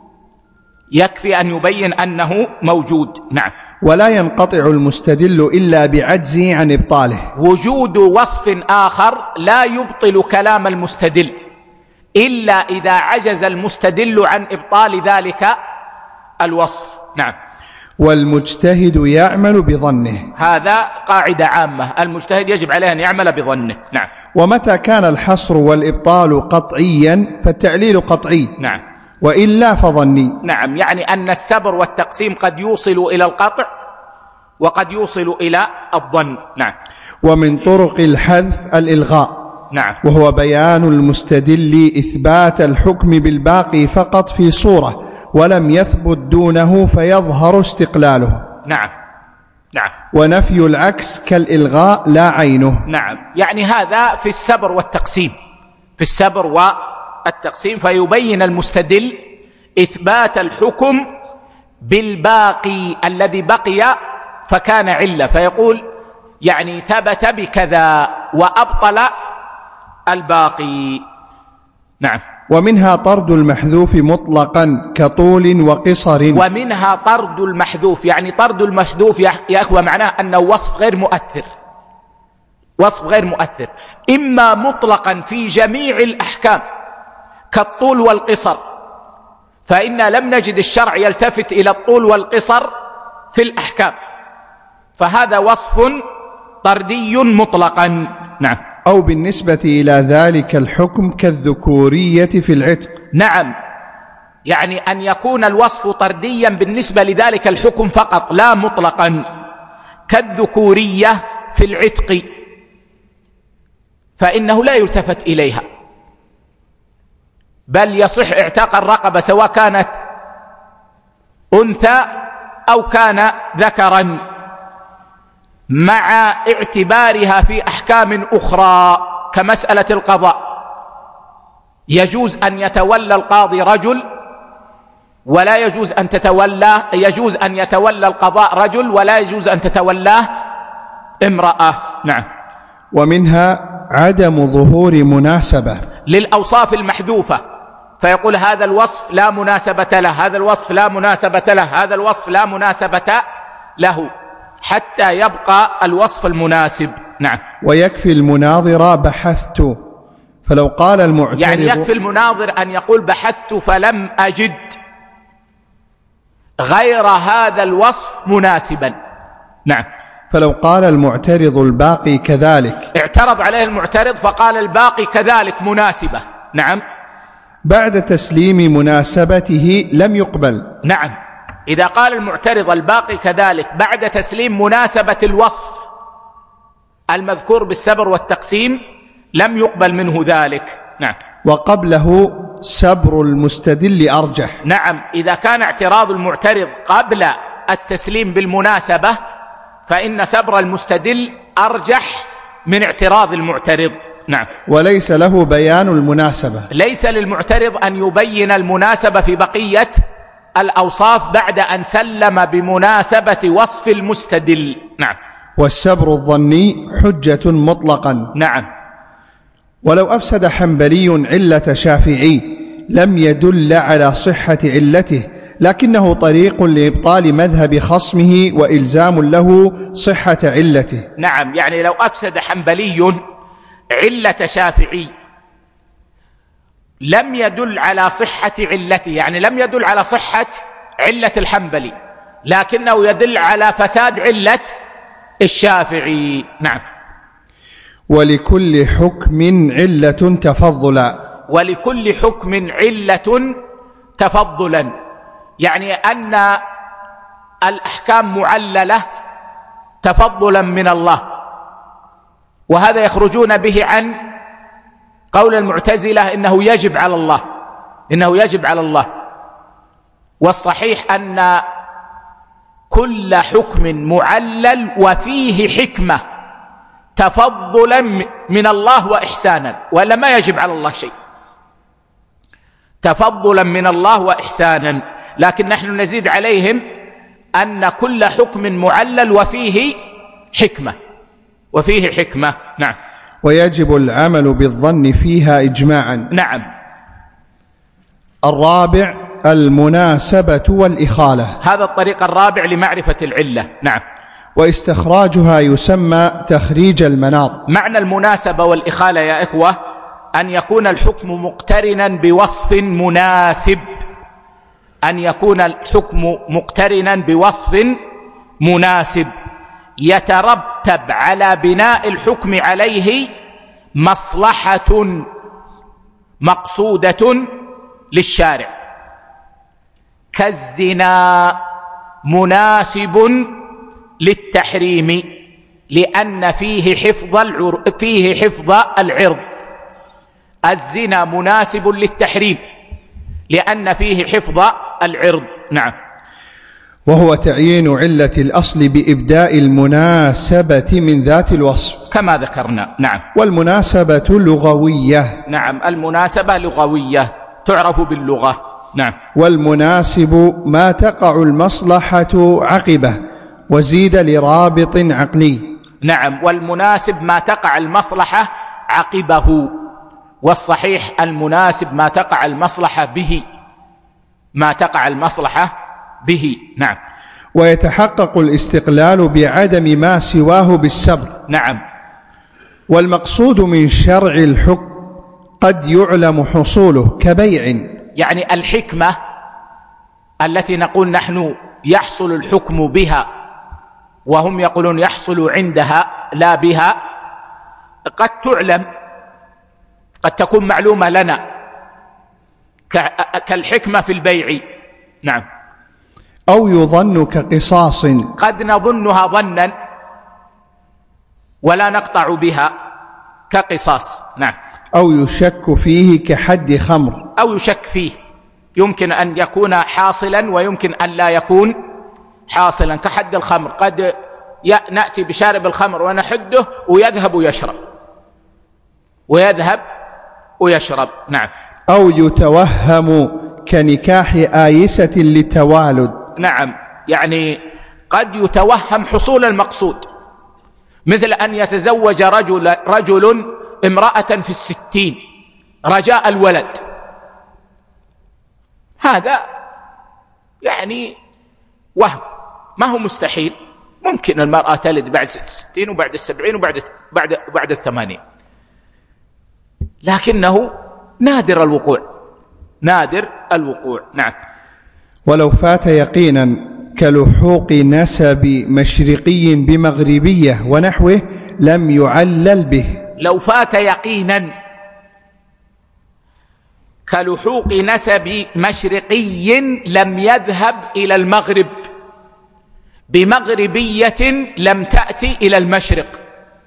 يكفي أن يبين أنه موجود. نعم. ولا ينقطع المستدل إلا بعجزه عن إبطاله. وجود وصف آخر لا يبطل كلام المستدل إلا إذا عجز المستدل عن إبطال ذلك الوصف. نعم. والمجتهد يعمل بظنه، هذا قاعدة عامة، المجتهد يجب عليه أن يعمل بظنه. نعم. ومتى كان الحصر والإبطال قطعيا فالتعليل قطعي. نعم. وإلا فظني. نعم، يعني أن السبر والتقسيم قد يوصل إلى القطع وقد يوصل إلى الظن. نعم. ومن طرق الحذف الإلغاء. نعم. وهو بيان المستدل إثبات الحكم بالباقي فقط في صورة ولم يثبت دونه فيظهر استقلاله. نعم. نعم. ونفي العكس كالإلغاء لا عينه. نعم، يعني هذا في السبر والتقسيم، في السبر والتقسيم فيبين المستدل إثبات الحكم بالباقي الذي بقي فكان علة، فيقول يعني ثبت بكذا وأبطل الباقي. نعم. ومنها طرد المحذوف مطلقا كطول وقصر. ومنها طرد المحذوف، يعني طرد المحذوف يا أخوة معناه أنه وصف غير مؤثر، وصف غير مؤثر إما مطلقا في جميع الأحكام كالطول والقصر، فإنا لم نجد الشرع يلتفت إلى الطول والقصر في الأحكام، فهذا وصف طردي مطلقا. نعم. أو بالنسبة إلى ذلك الحكم كالذكورية في العتق. نعم، يعني أن يكون الوصف طرديا بالنسبة لذلك الحكم فقط لا مطلقا، كالذكورية في العتق فإنه لا يلتفت إليها، بل يصح اعتاق الرقبة سواء كانت أنثى أو كان ذكرا، مع اعتبارها في أحكام أخرى كمسألة القضاء. يجوز أن يتولى القاضي رجل ولا يجوز أن تتولى، يجوز أن يتولى القضاء رجل ولا يجوز أن تتولاه امرأة. نعم. ومنها عدم ظهور مناسبة للأوصاف المحذوفة، فيقول هذا الوصف لا مناسبة له، هذا الوصف لا مناسبة له، هذا الوصف لا مناسبة له، حتى يبقى الوصف المناسب. نعم. ويكفي المناظر بحثت، فلو قال المعترض يعني يكفي المناظر أن يقول بحثت فلم أجد غير هذا الوصف مناسبا. نعم. فلو قال المعترض الباقي كذلك، اعترض عليه المعترض فقال الباقي كذلك مناسبة. نعم. بعد تسليم مناسبته لم يقبل. نعم. إذا قال المعترض الباقي كذلك بعد تسليم مناسبة الوصف المذكور بالسبر والتقسيم لم يقبل منه ذلك. نعم. وقبله سبر المستدل أرجح. نعم. إذا كان اعتراض المعترض قبل التسليم بالمناسبة فإن سبر المستدل أرجح من اعتراض المعترض. نعم. وليس له بيان المناسبة، ليس للمعترض أن يبين المناسبة في بقية الأوصاف بعد أن سلم بمناسبة وصف المستدل. نعم. والسبر الظني حجة مطلقا. نعم. ولو أفسد حنبلي علة شافعي لم يدل على صحة علته، لكنه طريق لإبطال مذهب خصمه وإلزام له صحة علته. نعم. يعني لو أفسد حنبلي علة شافعي لم يدل على صحة علته، يعني لم يدل على صحة علة الحنبلي، لكنه يدل على فساد علة الشافعي. نعم. ولكل حكم علة تفضلا. ولكل حكم علة تفضلا، يعني أن الأحكام معللة تفضلا من الله، وهذا يخرجون به عن قول المعتزلة إنه يجب على الله، إنه يجب على الله. والصحيح أن كل حكم معلل وفيه حكمة تفضلا من الله وإحسانا، ولا ما يجب على الله شيء، تفضلا من الله وإحسانا. لكن نحن نزيد عليهم أن كل حكم معلل وفيه حكمة، وفيه حكمة. نعم. ويجب العمل بالظن فيها إجماعا. نعم. الرابع المناسبة والإخالة، هذا الطريق الرابع لمعرفة العلة. نعم. واستخراجها يسمى تخريج المناط. معنى المناسبة والإخالة يا إخوة أن يكون الحكم مقترنا بوصف مناسب، أن يكون الحكم مقترنا بوصف مناسب يترتب على بناء الحكم عليه مصلحة مقصودة للشارع، كالزنا مناسب للتحريم لأن فيه حفظ العر... فيه حفظ العرض. الزنا مناسب للتحريم لأن فيه حفظ العرض. نعم. وهو تعيين علة الأصل بإبداء المناسبة من ذات الوصف كما ذكرنا. نعم. والمناسبة لغوية. نعم. المناسبة لغوية تعرف باللغة. نعم. والمناسب ما تقع المصلحة عقبه وزيد لرابط عقلي. نعم. والمناسب ما تقع المصلحة عقبه، والصحيح المناسب ما تقع المصلحة به، ما تقع المصلحة به. نعم. ويتحقق الاستقلال بعدم ما سواه بالسبر. نعم. والمقصود من شرع الحكم قد يعلم حصوله كبيع، يعني الحكمة التي نقول نحن يحصل الحكم بها وهم يقولون يحصل عندها لا بها، قد تعلم، قد تكون معلومة لنا كالحكمة في البيع. نعم. أو يظن كقصاص، قد نظنها ظنا ولا نقطع بها كقصاص. نعم. أو يشك فيه كحد خمر، أو يشك فيه، يمكن أن يكون حاصلا ويمكن أن لا يكون حاصلا، كحد الخمر، قد نأتي بشارب الخمر ونحده ويذهب ويشرب ويذهب ويشرب. نعم. أو يتوهم كنكاح آيسة للتوالد. نعم. يعني قد يتوهم حصول المقصود، مثل أن يتزوج رجل, رجل امرأة في الستين رجاء الولد، هذا يعني وهم، ما هو مستحيل ممكن المرأة تلد بعد ستين وبعد السبعين وبعد بعد بعد الثمانين، لكنه نادر الوقوع، نادر الوقوع. نعم. ولو فات يقينا كلحوق نسب مشرقي بمغربية ونحوه لم يعلل به. لو فات يقينا كلحوق نسب مشرقي لم يذهب إلى المغرب بمغربية لم تأتي إلى المشرق،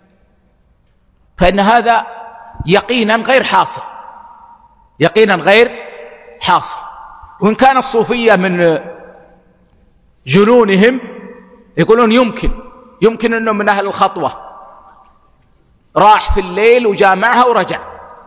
فإن هذا يقينا غير حاصل، يقينا غير حاصل. وإن كان الصوفية من جنونهم يقولون يمكن يمكن أنه من أهل الخطوة، راح في الليل وجامعها ورجع.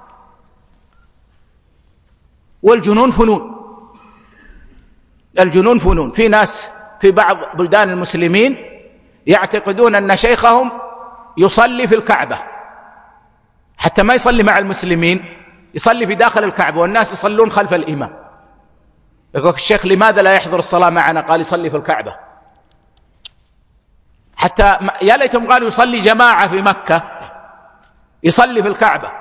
والجنون فنون، الجنون فنون. في ناس في بعض بلدان المسلمين يعتقدون أن شيخهم يصلي في الكعبة، حتى ما يصلي مع المسلمين، يصلي في داخل الكعبة والناس يصلون خلف الإمام. يقول الشيخ لماذا لا يحضر الصلاة معنا؟ قال يصلي في الكعبة. حتى يا ليتهم قالوا يصلي جماعة في مكة، يصلي في الكعبة.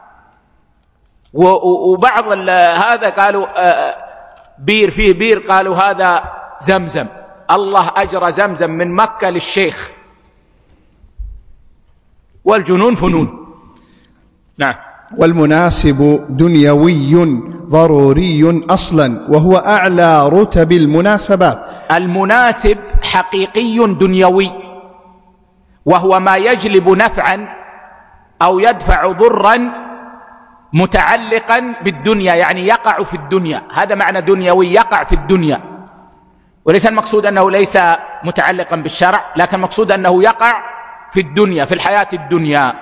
وبعض هذا قالوا بير فيه بير، قالوا هذا زمزم، الله أجرى زمزم من مكة للشيخ. والجنون فنون. نعم. والمناسب دنيوي ضروري أصلا وهو أعلى رتب المناسبات. المناسب حقيقي دنيوي، وهو ما يجلب نفعا أو يدفع ضرا متعلقا بالدنيا، يعني يقع في الدنيا، هذا معنى دنيوي، يقع في الدنيا. وليس المقصود أنه ليس متعلقا بالشرع، لكن المقصود أنه يقع في الدنيا، في الحياة الدنيا.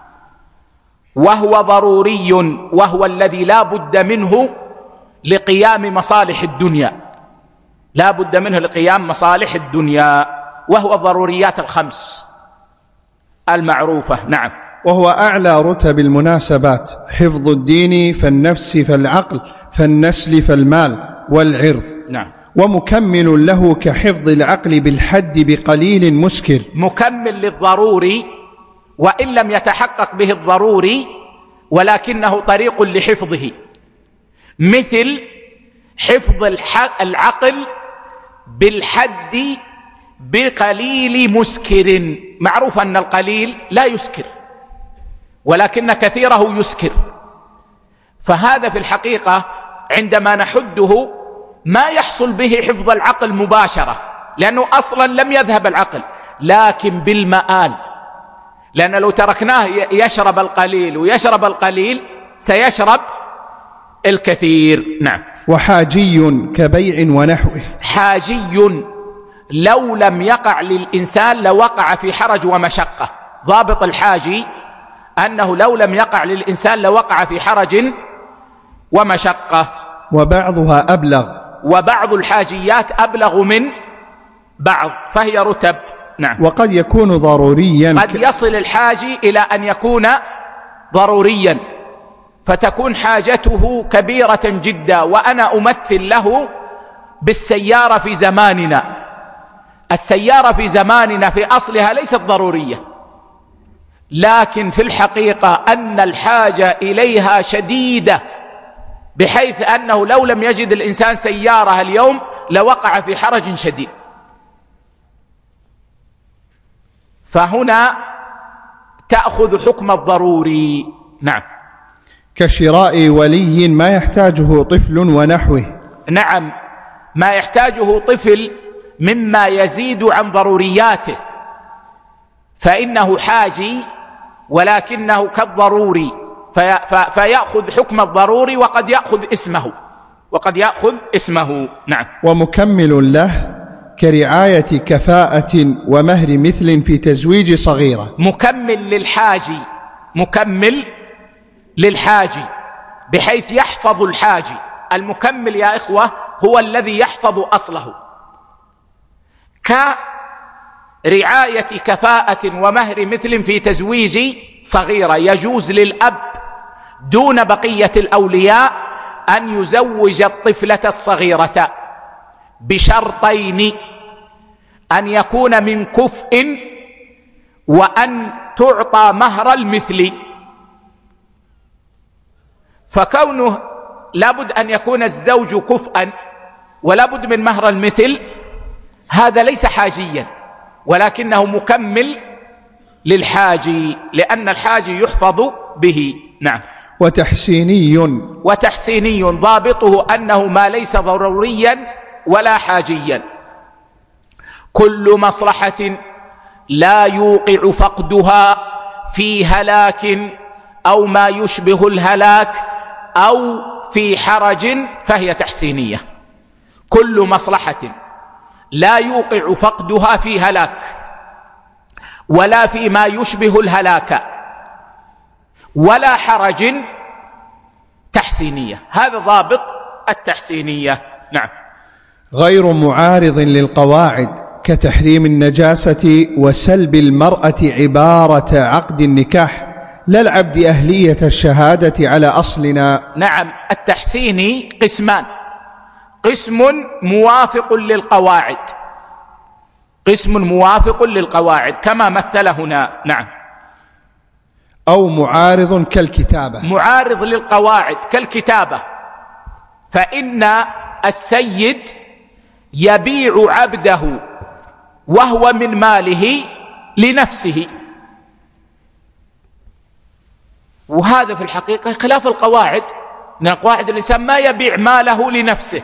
وهو ضروري، وهو الذي لا بد منه لقيام مصالح الدنيا، لا بد منه لقيام مصالح الدنيا، وهو الضروريات الخمس المعروفة. نعم. وهو أعلى رتب المناسبات، حفظ الدين فالنفس فالعقل فالنسل فالمال والعرض. نعم. ومكمل له كحفظ العقل بالحد بقليل مسكر. مكمل للضروري وإن لم يتحقق به الضروري، ولكنه طريق لحفظه، مثل حفظ العقل بالحد بقليل مسكر. معروف أن القليل لا يسكر، ولكن كثيره يسكر. فهذا في الحقيقة عندما نحده ما يحصل به حفظ العقل مباشرة، لأنه أصلا لم يذهب العقل، لكن بالمآل، لأن لو تركناه يشرب القليل ويشرب القليل سيشرب الكثير. نعم. وحاجي كبيع ونحوه. حاجي لو لم يقع للإنسان لوقع في حرج ومشقة. ضابط الحاجي أنه لو لم يقع للإنسان لوقع في حرج ومشقة. وبعضها أبلغ. وبعض الحاجيات أبلغ من بعض، فهي رتب. نعم. وقد يكون ضروريا، قد يصل الحاجي إلى أن يكون ضروريا، فتكون حاجته كبيرة جدا. وأنا أمثل له بالسيارة في زماننا. السيارة في زماننا في أصلها ليست ضرورية، لكن في الحقيقة أن الحاجة إليها شديدة، بحيث أنه لو لم يجد الإنسان سيارة اليوم لوقع في حرج شديد. فهنا تأخذ حكم الضروري. نعم. كشراء ولي ما يحتاجه طفل ونحوه. نعم، ما يحتاجه طفل مما يزيد عن ضرورياته فإنه حاجي، ولكنه كالضروري، في فيأخذ حكم الضروري وقد يأخذ اسمه وقد يأخذ اسمه. نعم. ومكمل له كرعاية كفاءة ومهر مثل في تزويج صغيرة. مكمل للحاجي، مكمل للحاجي بحيث يحفظ الحاجي. المكمل يا إخوة هو الذي يحفظ أصله، كرعاية كفاءة ومهر مثل في تزويج صغيرة. يجوز للأب دون بقية الأولياء أن يزوج الطفلة الصغيرة بشرطين: أن يكون من كفء وأن تعطى مهر المثل، فكونه لابد أن يكون الزوج كفءا ولابد من مهر المثل، هذا ليس حاجيا ولكنه مكمل للحاجي، لأن الحاجي يحفظ به. نعم. وتحسيني وتحسيني ضابطه أنه ما ليس ضروريا ولا حاجيا. كل مصلحة لا يوقع فقدها في هلاك أو ما يشبه الهلاك أو في حرج فهي تحسينية. كل مصلحة لا يوقع فقدها في هلاك ولا في ما يشبه الهلاك ولا حرج تحسينية، هذا ضابط التحسينية. نعم. غير معارض للقواعد كتحريم النجاسة وسلب المرأة عبارة عقد النكاح، لا العبد أهلية الشهادة على أصلنا. نعم. التحسيني قسمان: قسم موافق للقواعد، قسم موافق للقواعد كما مثل هنا. نعم. أو معارض كالكتابة. معارض للقواعد كالكتابة، فإن السيد يبيع عبده وهو من ماله لنفسه، وهذا في الحقيقة خلاف القواعد. من القواعد الإنسان ما يبيع ماله لنفسه،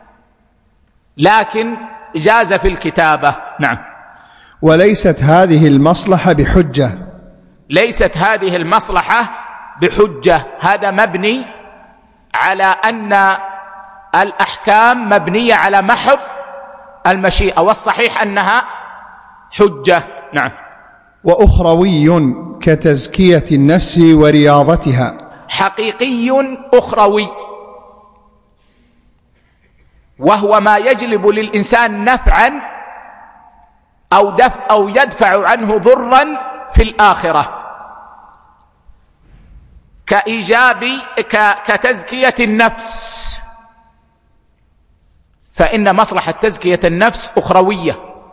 لكن جاز في الكتابة. نعم. وليست هذه المصلحة بحجة. ليست هذه المصلحة بحجة، هذا مبني على أن الأحكام مبنية على محض المشيئة، والصحيح أنها حجة. نعم. وأخروي كتزكية النفس ورياضتها. حقيقي أخروي، وهو ما يجلب للإنسان نفعا أو دفع أو يدفع عنه ضرا في الآخرة، كإيجاب كتزكية النفس، فإن مصلحة تزكية النفس أخروية،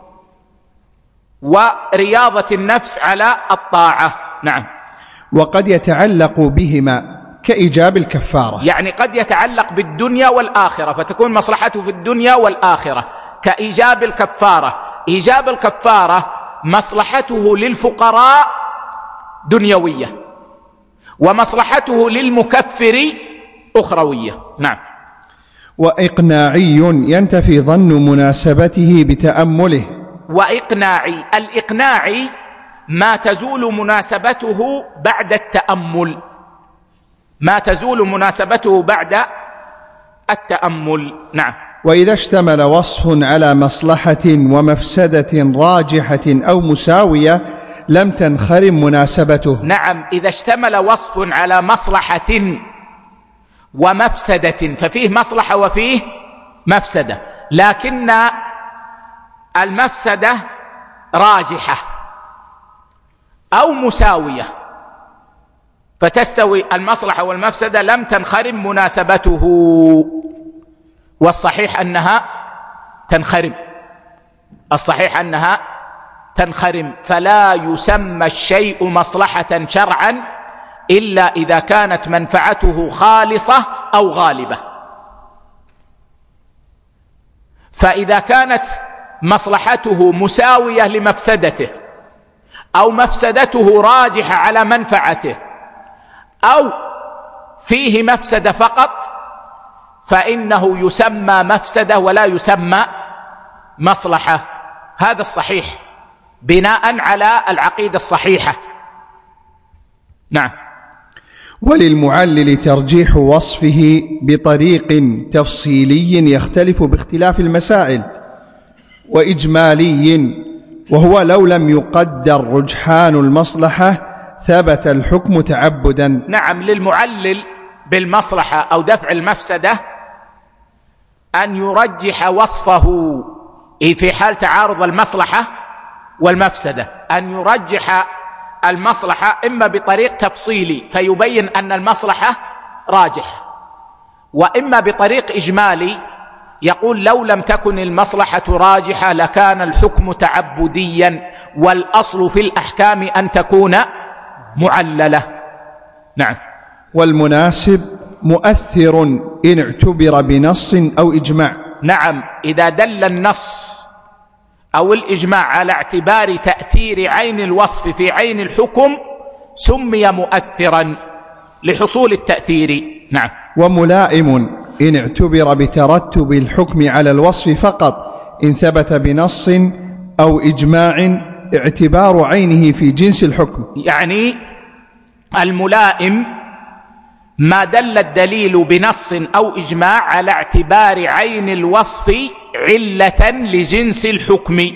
ورياضة النفس على الطاعة. نعم. وقد يتعلق بهما كإيجاب الكفارة، يعني قد يتعلق بالدنيا والآخرة، فتكون مصلحته في الدنيا والآخرة كإيجاب الكفارة. إيجاب الكفارة مصلحته للفقراء دنيوية، ومصلحته للمكفر أخروية. نعم. وإقناعي ينتفي ظن مناسبته بتأمله. وإقناعي، الإقناعي ما تزول مناسبته بعد التأمل، ما تزول مناسبته بعد التأمل. نعم. وإذا اشتمل وصف على مصلحة ومفسدة راجحة أو مساوية لم تنخرم مناسبته. نعم. إذا اشتمل وصف على مصلحة ومفسدة، ففيه مصلحة وفيه مفسدة، لكن المفسدة راجحة أو مساوية، فتستوي المصلحة والمفسدة، لم تنخرم مناسبته، والصحيح أنها تنخرم، الصحيح أنها تنخرم. فلا يسمى الشيء مصلحة شرعا إلا إذا كانت منفعته خالصة أو غالبة. فإذا كانت مصلحته مساوية لمفسدته، أو مفسدته راجحة على منفعته، أو فيه مفسدة فقط، فإنه يسمى مفسدة ولا يسمى مصلحة. هذا الصحيح بناء على العقيدة الصحيحة. نعم. وللمعلل ترجيح وصفه بطريق تفصيلي يختلف باختلاف المسائل، وإجمالي، وهو لو لم يقدر رجحان المصلحة ثبت الحكم تعبدا. نعم. للمعلل بالمصلحة أو دفع المفسدة أن يرجح وصفه في حال تعارض المصلحة والمفسدة، أن يرجح المصلحة إما بطريق تفصيلي فيبين أن المصلحة راجح، وإما بطريق إجمالي يقول لو لم تكن المصلحة راجحة لكان الحكم تعبديا، والأصل في الأحكام أن تكون معللة. نعم. والمناسب مؤثر إن اعتبر بنص أو إجماع. نعم، إذا دل النص أو الإجماع على اعتبار تأثير عين الوصف في عين الحكم سمي مؤثرا لحصول التأثير. نعم. وملائم إن اعتبر بترتب الحكم على الوصف فقط إن ثبت بنص أو إجماع اعتبار عينه في جنس الحكم. يعني الملائم ما دل الدليل بنص أو إجماع على اعتبار عين الوصف علة لجنس الحكم،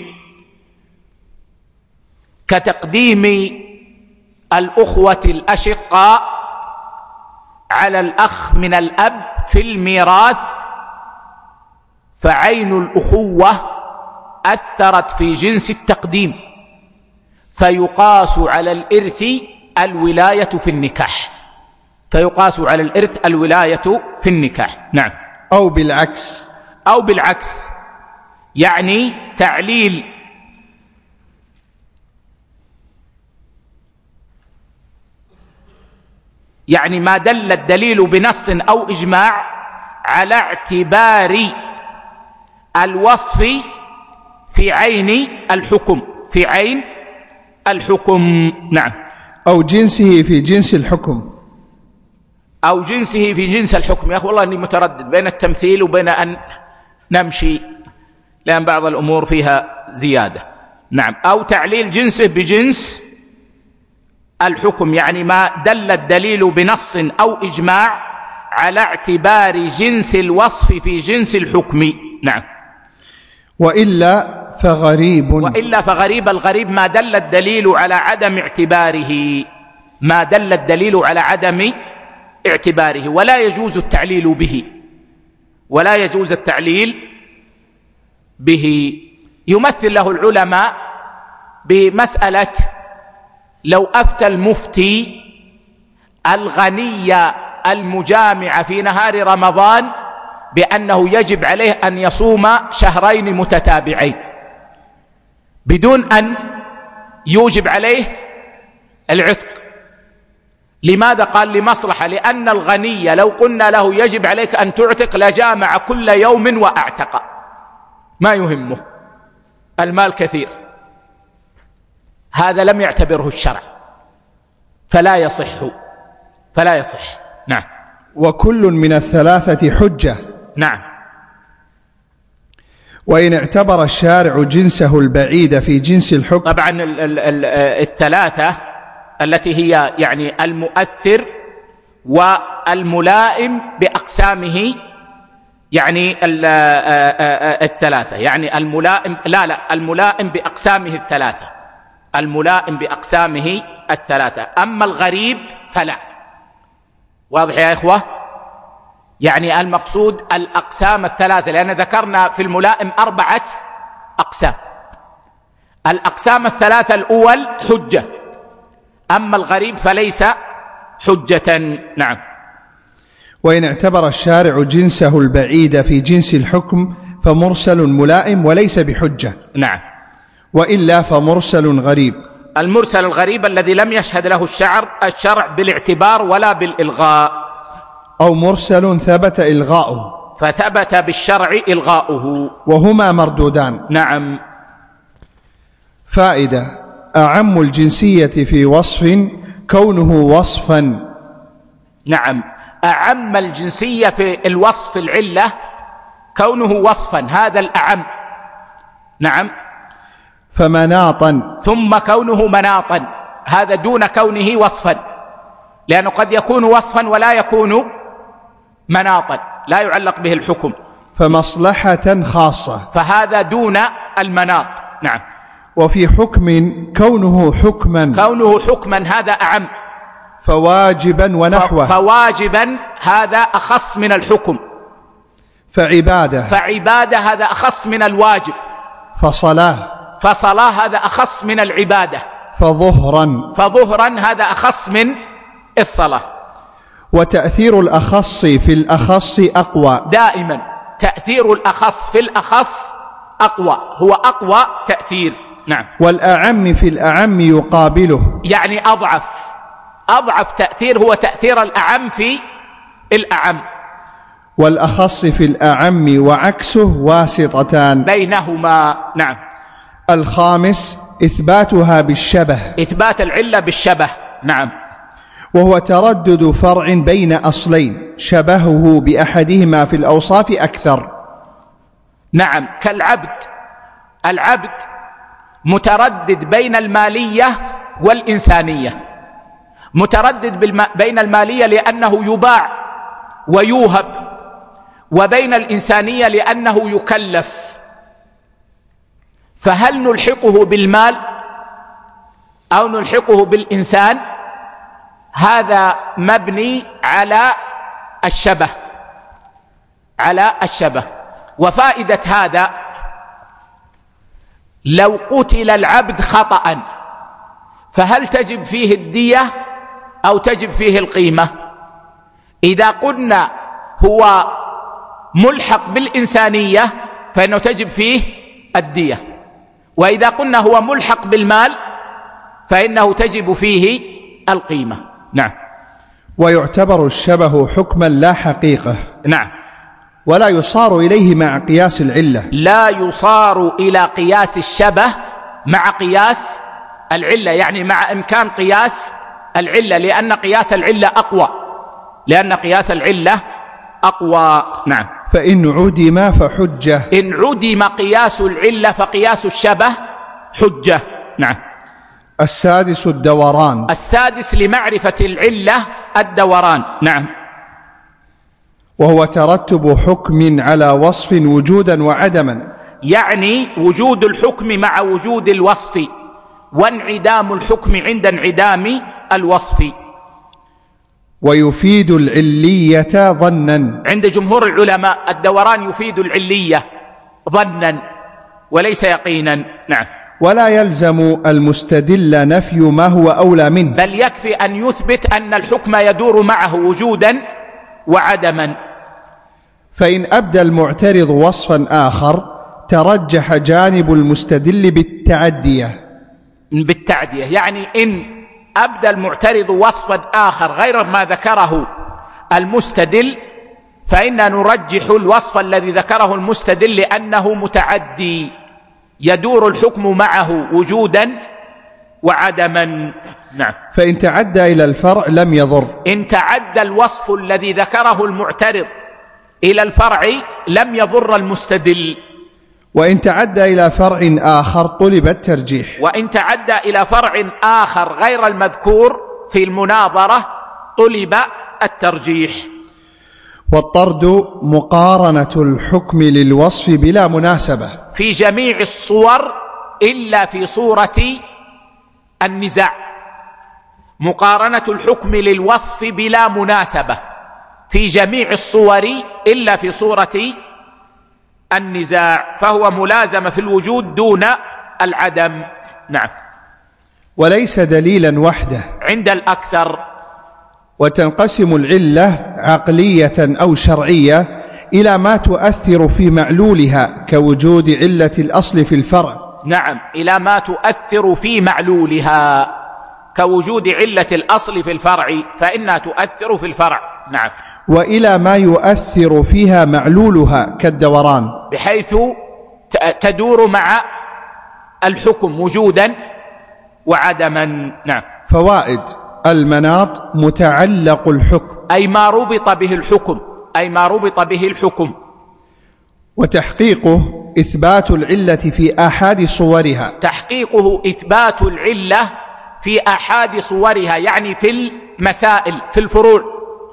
كتقديم الأخوة الأشقاء على الأخ من الأب في الميراث، فعين الأخوة أثرت في جنس التقديم، فيقاس على الإرث الولاية في النكاح، فيقاس على الإرث الولاية في النكاح. نعم. أو بالعكس، أو بالعكس يعني تعليل يعني ما دل الدليل بنص أو إجماع على اعتبار الوصف في عين الحكم، في عين الحكم. نعم. أو جنسه في جنس الحكم، أو جنسه في جنس الحكم. يا أخي والله أني متردد بين التمثيل وبين أن نمشي، لأن بعض الأمور فيها زيادة. نعم. أو تعليل جنسه بجنس الحكم، يعني ما دل الدليل بنص أو إجماع على اعتبار جنس الوصف في جنس الحكم. نعم. وإلا فغريب، وإلا فغريب. الغريب ما دل الدليل على عدم اعتباره، ما دل الدليل على عدم اعتباره، ولا يجوز التعليل به، ولا يجوز التعليل به. يمثل له العلماء بمسألة لو أفتى المفتي الغني المجامع في نهار رمضان بأنه يجب عليه أن يصوم شهرين متتابعين بدون أن يوجب عليه العتق. لماذا؟ قال لمصلحة، لأن الغني لو قلنا له يجب عليك أن تعتق لجامع كل يوم وأعتق، ما يهمه، المال كثير. هذا لم يعتبره الشرع، فلا يصح، فلا يصح. نعم. وكل من الثلاثة حجة. نعم. وإن اعتبر الشارع جنسه البعيد في جنس الحكم. طبعا ال ال ال الثلاثة التي هي يعني المؤثر والملائم بأقسامه، يعني الثلاثة، يعني الملائم لا لا الملائم بأقسامه الثلاثة، الملائم بأقسامه الثلاثة. أما الغريب فلا. واضح يا إخوة؟ يعني المقصود الأقسام الثلاثة، لأن ذكرنا في الملائم أربعة أقسام. الأقسام الثلاثة الأول حجة، أما الغريب فليس حجة. نعم. وإن اعتبر الشارع جنسه البعيد في جنس الحكم فمرسل ملائم وليس بحجة. نعم. وإلا فمرسل غريب. المرسل الغريب الذي لم يشهد له الشعر الشرع بالاعتبار ولا بالإلغاء. أو مرسل ثبت إلغاؤه، فثبت بالشرع إلغاؤه، وهما مردودان. نعم. فائدة: أعم الجنسية في وصف كونه وصفا. نعم. أعم الجنسية في الوصف العلة كونه وصفا، هذا الأعم. نعم. فمناطا، ثم كونه مناطا، هذا دون كونه وصفا، لأنه قد يكون وصفا ولا يكون مناطا، لا يعلق به الحكم. فمصلحة خاصة، فهذا دون المناط. نعم. وفي حكم كونه حكما، كونه حكما هذا أعم. فواجبا ونحوه، فواجبا هذا أخص من الحكم. فعبادة، فعبادة هذا أخص من الواجب. فصلاة، فصلاة هذا أخص من العبادة. فظهرا، فظهرا هذا أخص من الصلاة. وتأثير الأخص في الأخص أقوى. دائما تأثير الأخص في الأخص أقوى، هو أقوى تأثير. نعم. والأعم في الأعم يقابله، يعني أضعف أضعف تأثير هو تأثير الأعم في الأعم. والأخص في الأعم وعكسه واسطتان بينهما. نعم. الخامس إثباتها بالشبه، إثبات العلة بالشبه. نعم. وهو تردد فرع بين أصلين شبهه بأحدهما في الأوصاف أكثر. نعم، كالعبد. العبد متردد بين المالية والإنسانية، متردد بين المالية لأنه يباع ويوهب، وبين الإنسانية لأنه يكلف. فهل نلحقه بالمال أو نلحقه بالإنسان؟ هذا مبني على الشبه، على الشبه. وفائدة هذا: لو قتل العبد خطأ فهل تجب فيه الدية أو تجب فيه القيمة؟ إذا قلنا هو ملحق بالإنسانية فإنه تجب فيه الدية، وإذا قلنا هو ملحق بالمال فإنه تجب فيه القيمة. نعم. ويعتبر الشبه حكما لا حقيقة. نعم. ولا يصار إليه مع قياس العلة، لا يصار إلى قياس الشبه مع قياس العلة، يعني مع إمكان قياس العلة، لأن قياس العلة أقوى، لأن قياس العلة أقوى. نعم. فإن عدم فحجة، إن عدم قياس العلة فقياس الشبه حجة. نعم. السادس الدوران. السادس لمعرفة العلة الدوران. نعم. وهو ترتب حكم على وصف وجودا وعدما، يعني وجود الحكم مع وجود الوصف، وانعدام الحكم عند انعدام الوصف. ويفيد العلية ظنا، عند جمهور العلماء الدوران يفيد العلية ظنا وليس يقينا. نعم. ولا يلزم المستدل نفي ما هو أولى منه، بل يكفي أن يثبت أن الحكم يدور معه وجودا وعدما. فإن أبدى المعترض وصفا آخر ترجح جانب المستدل بالتعدية. بالتعدية يعني إن أبدى المعترض وصفا آخر غير ما ذكره المستدل فإن نرجح الوصف الذي ذكره المستدل لأنه متعدي يدور الحكم معه وجودا وعدما. نعم. فإن تعدى إلى الفرع لم يضر، إن تعدى الوصف الذي ذكره المعترض إلى الفرع لم يضر المستدل. وإن تعدى إلى فرع آخر طلب الترجيح. وإن تعدى إلى فرع آخر غير المذكور في المناظرة طلب الترجيح. والطرد مقارنة الحكم للوصف بلا مناسبة في جميع الصور إلا في صورة النزاع. مقارنة الحكم للوصف بلا مناسبة في جميع الصور إلا في صورة النزاع، فهو ملازمة في الوجود دون العدم. نعم. وليس دليلا وحده عند الأكثر. وتنقسم العلة عقلية أو شرعية إلى ما تؤثر في معلولها كوجود علة الأصل في الفرع. نعم، إلى ما تؤثر في معلولها كوجود علة الأصل في الفرع فإنها تؤثر في الفرع. نعم. وإلى ما يؤثر فيها معلولها كالدوران بحيث تدور مع الحكم وجودا وعدما. نعم. فوائد: المناط متعلق الحكم أي ما ربط به الحكم، أي ما ربط به الحكم. وتحقيقه إثبات العلة في آحاد صورها. تحقيقه إثبات العلة في آحاد صورها، يعني في المسائل في الفروع،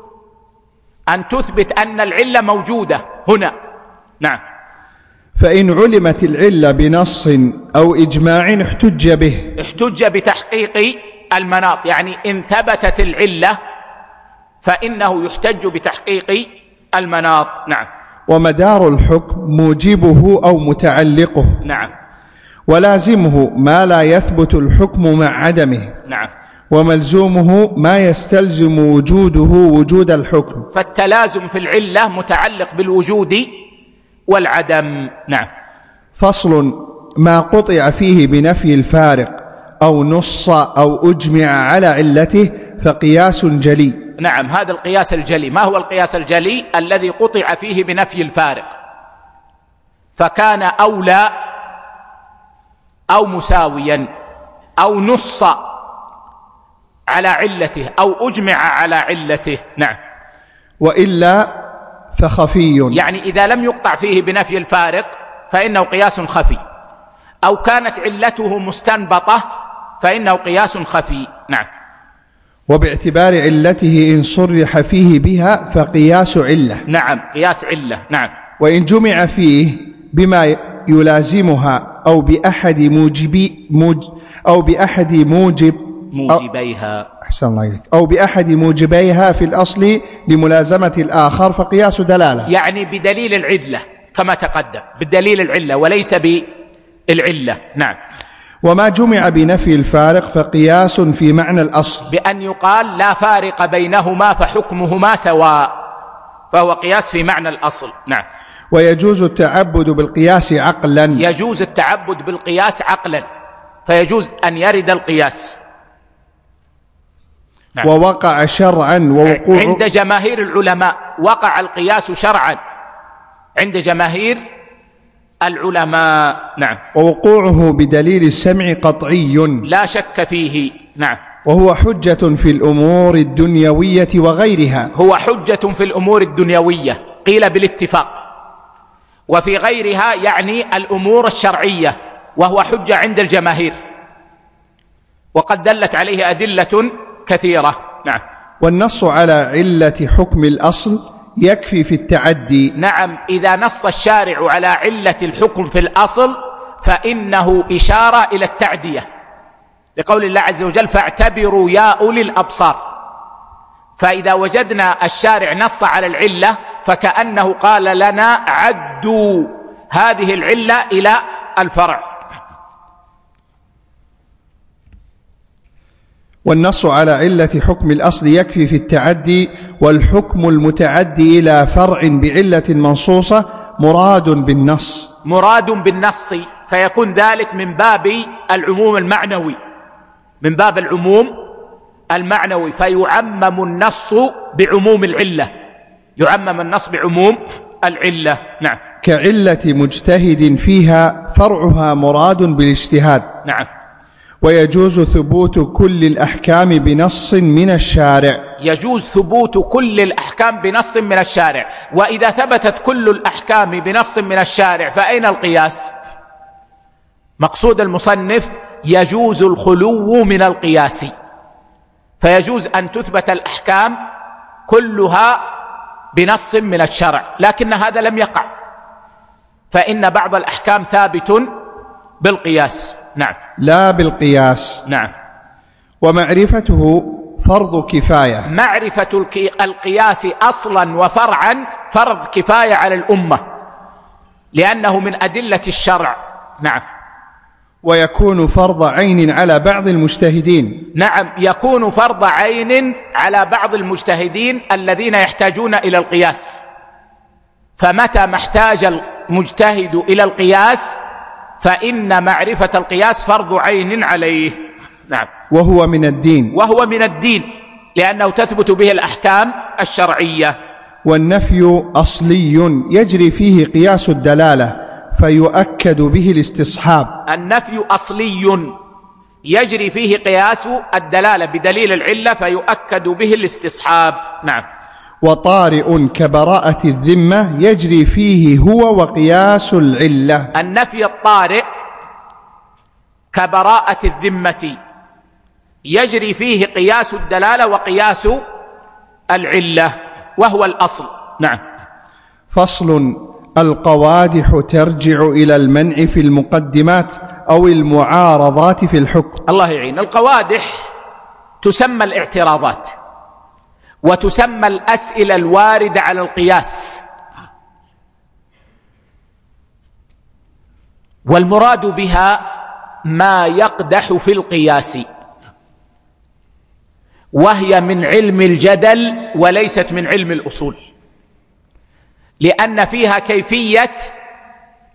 أن تثبت أن العلة موجودة هنا. نعم. فإن علمت العلة بنص أو إجماع احتج به. احتج بتحقيق المناط، يعني إن ثبتت العلة فإنه يحتج بتحقيق المناط. نعم. ومدار الحكم موجبه أو متعلقه. نعم. ولازمه ما لا يثبت الحكم مع عدمه. نعم. وملزومه ما يستلزم وجوده وجود الحكم. فالتلازم في العلة متعلق بالوجود والعدم. نعم. فصل: ما قطع فيه بنفي الفارق أو نص أو أجمع على علته فقياس جلي. نعم، هذا القياس الجلي. ما هو القياس الجلي؟ الذي قطع فيه بنفي الفارق فكان أولى أو مساويا أو نص على علته أو أجمع على علته. نعم. وإلا فخفي، يعني إذا لم يقطع فيه بنفي الفارق فإنه قياس خفي، أو كانت علته مستنبطة فإنه قياس خفي. نعم. وباعتبار علته إن صرح فيه بها فقياس علة. نعم، قياس علة. نعم. وإن جمع فيه بما يلازمها أو بأحد موجبي موج أو بأحد موجب موجبيها أحسن الله إليك أو بأحد موجبيها في الأصل لملازمة الآخر فقياس دلالة. يعني بدليل العلة كما تقدم، بدليل العلة وليس بالعلة. نعم. وما جمع بنفي الفارق فقياس في معنى الأصل، بأن يقال لا فارق بينهما فحكمهما سواء، فهو قياس في معنى الأصل. نعم. ويجوز التعبد بالقياس عقلا. يجوز التعبد بالقياس عقلا، فيجوز أن يرد القياس. نعم. ووقع شرعا ووقوع عند جماهير العلماء، وقع القياس شرعا عند جماهير العلماء. نعم. ووقوعه بدليل السمع قطعي لا شك فيه. نعم. وهو حجة في الأمور الدنيوية وغيرها. هو حجة في الأمور الدنيوية قيل بالاتفاق، وفي غيرها يعني الأمور الشرعية، وهو حجة عند الجماهير، وقد دلت عليه أدلة كثيرة. نعم. والنص على علة حكم الأصل يكفي في التعدي. نعم، إذا نص الشارع على علة الحكم في الأصل فإنه إشارة إلى التعدية، لقول الله عز وجل: فاعتبروا يا أولي الأبصار. فإذا وجدنا الشارع نص على العلة فكأنه قال لنا: عدوا هذه العلة إلى الفرع. والنص على علة حكم الأصل يكفي في التعدي، والحكم المتعدي إلى فرع بعلة منصوصة مراد بالنص. مراد بالنص، فيكون ذلك من باب العموم المعنوي، من باب العموم المعنوي، فيعمم النص بعموم العلة، يعمم النص بعموم العلة. نعم. كعلة مجتهد فيها فرعها مراد بالاجتهاد. نعم. ويجوز ثبوت كل الأحكام بنص من الشارع. يجوز ثبوت كل الأحكام بنص من الشارع. وإذا ثبتت كل الأحكام بنص من الشارع فأين القياس؟ مقصود المصنف: يجوز الخلو من القياس، فيجوز أن تثبت الأحكام كلها بنص من الشرع، لكن هذا لم يقع، فإن بعض الأحكام ثابت بالقياس. نعم. لا بالقياس. نعم. ومعرفته فرض كفاية. معرفة القياس أصلا وفرعا فرض كفاية على الأمة، لأنه من أدلة الشرع. نعم. ويكون فرض عين على بعض المجتهدين. نعم، يكون فرض عين على بعض المجتهدين الذين يحتاجون إلى القياس، فمتى ما احتاج المجتهد إلى القياس فإن معرفة القياس فرض عين عليه. نعم. وهو من الدين. وهو من الدين لأنه تثبت به الأحكام الشرعية. والنفي أصلي يجري فيه قياس الدلالة فيؤكد به الاستصحاب. النفي أصلي يجري فيه قياس الدلالة بدليل العلة فيؤكد به الاستصحاب. نعم. وطارئ كبراءة الذمة يجري فيه هو وقياس العلة. النفي الطارئ كبراءة الذمة يجري فيه قياس الدلالة وقياس العلة، وهو الأصل. نعم. فصل: القوادح ترجع إلى المنع في المقدمات أو المعارضات في الحكم. الله يعين. القوادح تسمى الاعتراضات، وتسمى الأسئلة الواردة على القياس، والمراد بها ما يقدح في القياس، وهي من علم الجدل وليست من علم الأصول، لأن فيها كيفية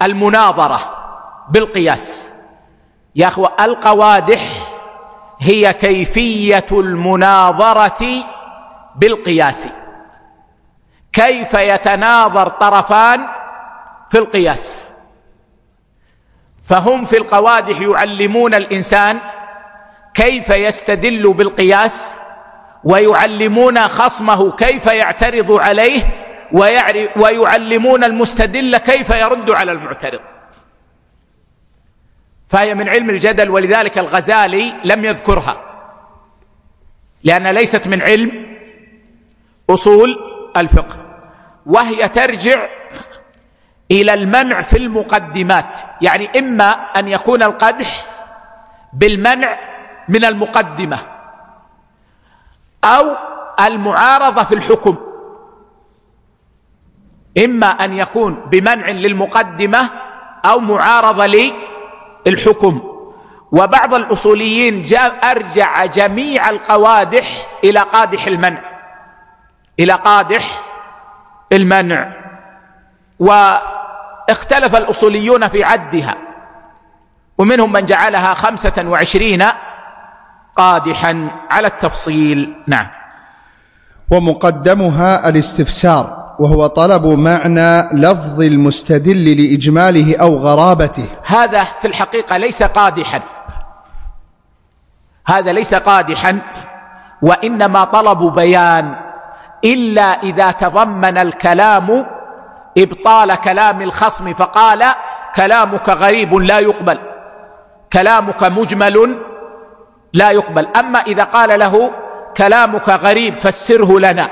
المناظرة بالقياس. يا أخوة، القوادح هي كيفية المناظرة بالقياس، كيف يتناظر طرفان في القياس. فهم في القوادح يعلمون الإنسان كيف يستدل بالقياس، ويعلمون خصمه كيف يعترض عليه، ويعلمون المستدل كيف يرد على المعترض. فهي من علم الجدل، ولذلك الغزالي لم يذكرها لأنها ليست من علم أصول الفقه، وهي ترجع إلى المنع في المقدمات. يعني إما أن يكون القدح بالمنع من المقدمة، أو المعارضة في الحكم. إما أن يكون بمنع للمقدمة أو معارضة للحكم. وبعض الأصوليين جاء أرجع جميع القوادح إلى قادح المنع، إلى قادح المنع. واختلف الأصوليون في عدها، ومنهم من جعلها خمسة وعشرين قادحا على التفصيل. نعم. ومقدمها الاستفسار، وهو طلب معنى لفظ المستدل لإجماله أو غرابته. هذا في الحقيقة ليس قادحا، هذا ليس قادحا، وإنما طلب بيان، إلا إذا تضمن الكلام إبطال كلام الخصم، فقال كلامك غريب لا يقبل، كلامك مجمل لا يقبل. أما إذا قال له كلامك غريب فسره لنا،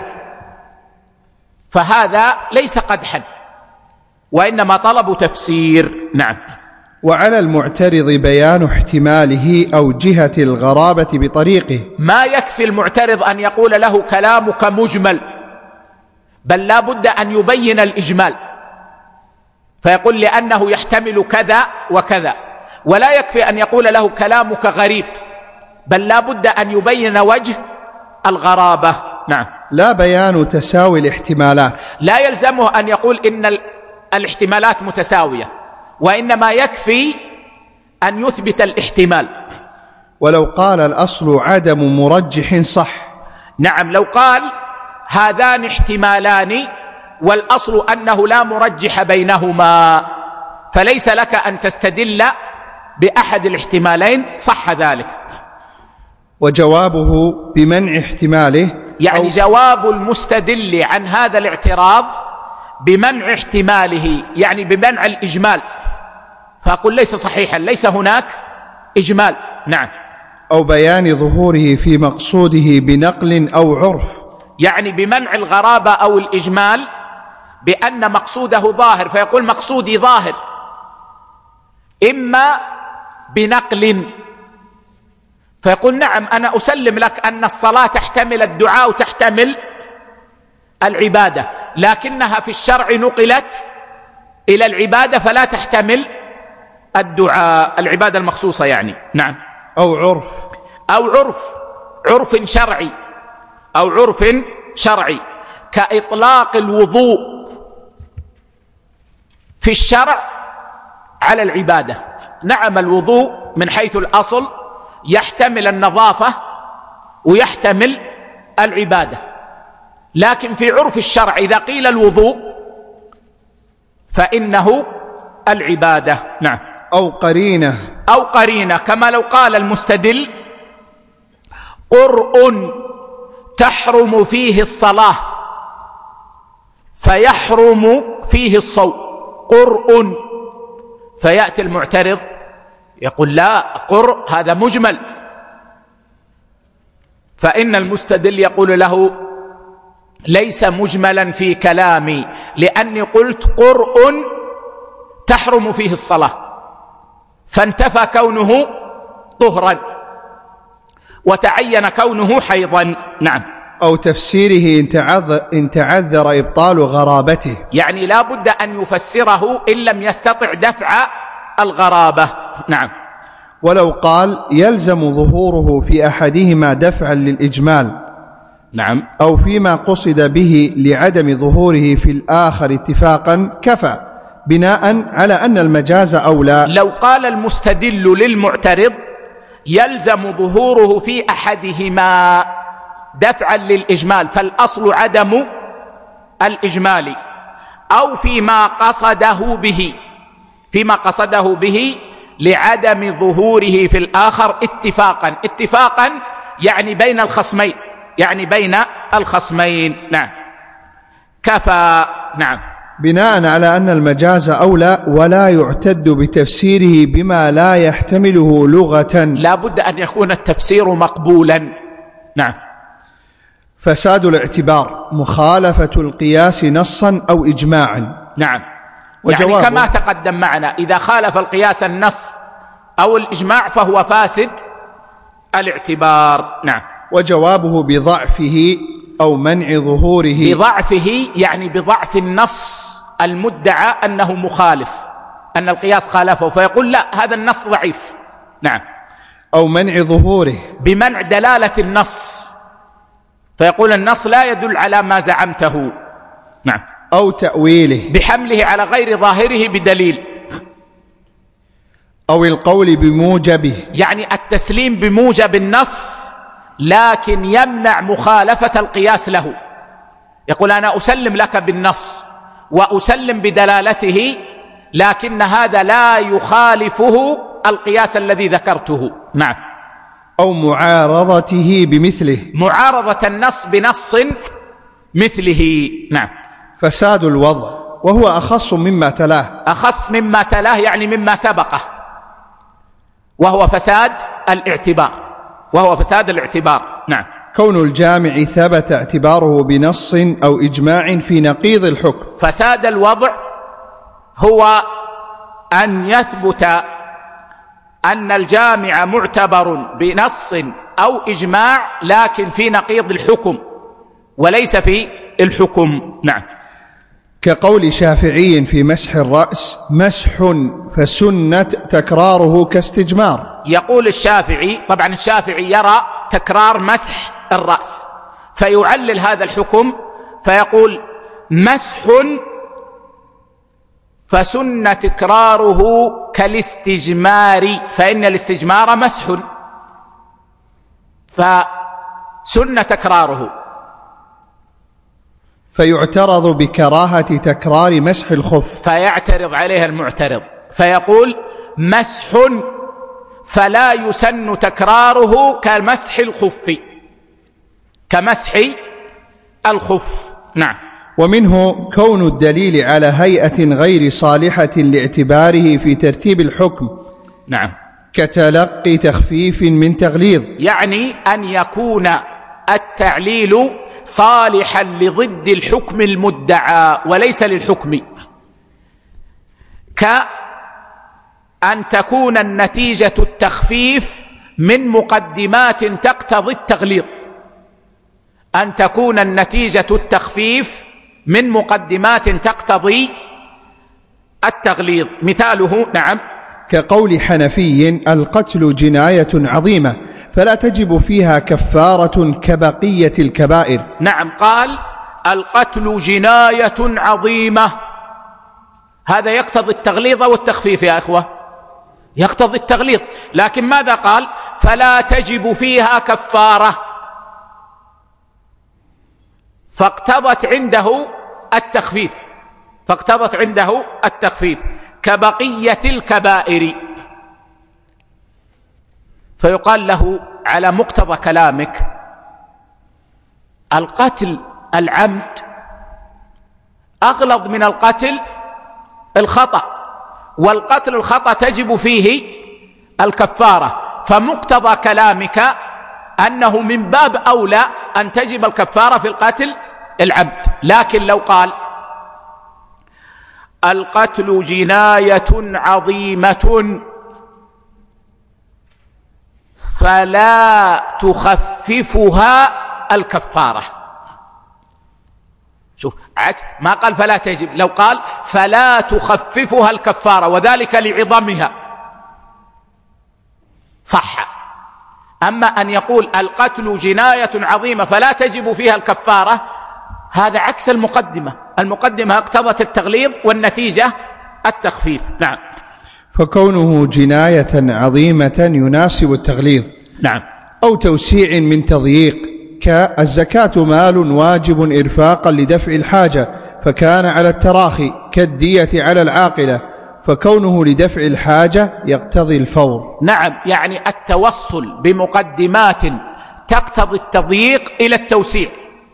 فهذا ليس قدحا، وإنما طلب تفسير. نعم. وعلى المعترض بيان احتماله أو جهة الغرابة بطريقه. ما يكفي المعترض أن يقول له كلامك مجمل، بل لا بد أن يبين الإجمال، فيقول لأنه يحتمل كذا وكذا. ولا يكفي أن يقول له كلامك غريب، بل لا بد أن يبين وجه الغرابة. نعم. لا بيان تساوي الاحتمالات، لا يلزمه أن يقول إن الاحتمالات متساوية، وإنما يكفي أن يثبت الاحتمال. ولو قال الأصل عدم مرجح صح. نعم، لو قال هذان احتمالان والأصل أنه لا مرجح بينهما، فليس لك أن تستدل بأحد الاحتمالين، صح ذلك. وجوابه بمنع احتماله، يعني جواب المستدل عن هذا الاعتراض بمنع احتماله، يعني بمنع الإجمال، فأقول ليس صحيحا، ليس هناك إجمال. نعم. أو بيان ظهوره في مقصوده بنقل أو عرف، يعني بمنع الغرابة أو الإجمال بأن مقصوده ظاهر، فيقول مقصودي ظاهر، إما بنقل، فيقول نعم أنا أسلم لك أن الصلاة تحتمل الدعاء وتحتمل العبادة، لكنها في الشرع نقلت إلى العبادة فلا تحتمل الدعاء، العبادة المخصوصة يعني. نعم. أو عرف، أو عرف عرف شرعي، أو عرف شرعي كإطلاق الوضوء في الشرع على العبادة. نعم، الوضوء من حيث الأصل يحتمل النظافة ويحتمل العبادة، لكن في عرف الشرع إذا قيل الوضوء فإنه العبادة. نعم. أو قرينة، أو قرينة، كما لو قال المستدل قرء تحرم فيه الصلاة فيحرم فيه الصوم، قرء، فيأتي المعترض يقول لا، قرء هذا مجمل، فإن المستدل يقول له ليس مجملا في كلامي، لأني قلت قرء تحرم فيه الصلاة، فانتفى كونه طهرا وتعين كونه حيضا. نعم. أو تفسيره إن تعذر, إن تعذر إبطال غرابته، يعني لا بد أن يفسره إن لم يستطع دفع الغرابة. نعم. ولو قال يلزم ظهوره في أحدهما دفعا للإجمال، نعم، أو فيما قصد به لعدم ظهوره في الآخر اتفاقا، كفى، بناء على أن المجاز أولى. لو قال المستدل للمعترض يلزم ظهوره في أحدهما دفعا للإجمال، فالأصل عدم الإجمال، أو فيما قصده به فيما قصده به لعدم ظهوره في الآخر اتفاقا اتفاقا يعني بين الخصمين يعني بين الخصمين نعم كفى. نعم. بناء على أن المجاز أولى ولا يعتد بتفسيره بما لا يحتمله لغة، لا بد أن يكون التفسير مقبولا. نعم. فساد الاعتبار مخالفة القياس نصا أو إجماعا. نعم. يعني كما تقدم معنا إذا خالف القياس النص أو الإجماع فهو فاسد الاعتبار. نعم. وجوابه بضعفه أو منع ظهوره. بضعفه يعني بضعف النص المدعى أنه مخالف، أن القياس خالفه، فيقول لا هذا النص ضعيف. نعم. أو منع ظهوره بمنع دلالة النص، فيقول النص لا يدل على ما زعمته. نعم. أو تأويله بحمله على غير ظاهره بدليل، أو القول بموجبه يعني التسليم بموجب النص لكن يمنع مخالفة القياس له، يقول أنا أسلم لك بالنص وأسلم بدلالته لكن هذا لا يخالفه القياس الذي ذكرته. نعم. أو معارضته بمثله، معارضة النص بنص مثله. نعم. فساد الوضع وهو أخص مما تلاه. أخص مما تلاه يعني مما سبقه، وهو فساد الاعتبار وهو فساد الاعتبار. نعم. كون الجامع ثبت اعتباره بنص أو إجماع في نقيض الحكم. فساد الوضع هو أن يثبت أن الجامع معتبر بنص أو إجماع لكن في نقيض الحكم وليس في الحكم. نعم. كقول شافعي في مسح الرأس مسح فسنة تكراره كاستجمار. يقول الشافعي، طبعا الشافعي يرى تكرار مسح الرأس فيعلل هذا الحكم فيقول مسح فسن تكراره كالاستجمار، فإن الاستجمار مسح فسن تكراره، فيعترض بكراهة تكرار مسح الخف. فيعترض عليها المعترض فيقول مسح فلا يسن تكراره كمسح الخف كمسح الخف. نعم. ومنه كون الدليل على هيئة غير صالحة لاعتباره في ترتيب الحكم. نعم. كتلقي تخفيف من تغليظ، يعني أن يكون التعليل صالحا لضد الحكم المدعى وليس للحكم، كأن تكون النتيجة التخفيف من مقدمات تقتضي التغليظ، أن تكون النتيجة التخفيف من مقدمات تقتضي التغليظ. مثاله نعم كقول حنفي القتل جناية عظيمة فلا تجب فيها كفارة كبقية الكبائر. نعم. قال القتل جناية عظيمة، هذا يقتضي التغليظ والتخفيف يا إخوة، يقتضي التغليظ، لكن ماذا قال؟ فلا تجب فيها كفارة، فاقتضت عنده التخفيف فاقتضت عنده التخفيف كبقية الكبائر. فيقال له على مقتضى كلامك القتل العمد أغلظ من القتل الخطأ، والقتل الخطأ تجب فيه الكفارة، فمقتضى كلامك أنه من باب أولى أن تجب الكفارة في القتل العمد. لكن لو قال القتل جناية عظيمة فلا تخففها الكفارة، شوف عكس ما قال فلا تجب، لو قال فلا تخففها الكفارة وذلك لعظمها صح. أما أن يقول القتل جناية عظيمة فلا تجب فيها الكفارة، هذا عكس المقدمة، المقدمة اقتضت التغليظ والنتيجة التخفيف. نعم. فكونه جناية عظيمة يناسب التغليظ. نعم. أو توسيع من تضييق، كالزكاة مال واجب إرفاقا لدفع الحاجة فكان على التراخي، كالدية على العاقلة، فكونه لدفع الحاجة يقتضي الفور. نعم، يعني التوصل بمقدمات تقتضي التضييق إلى التوسيع،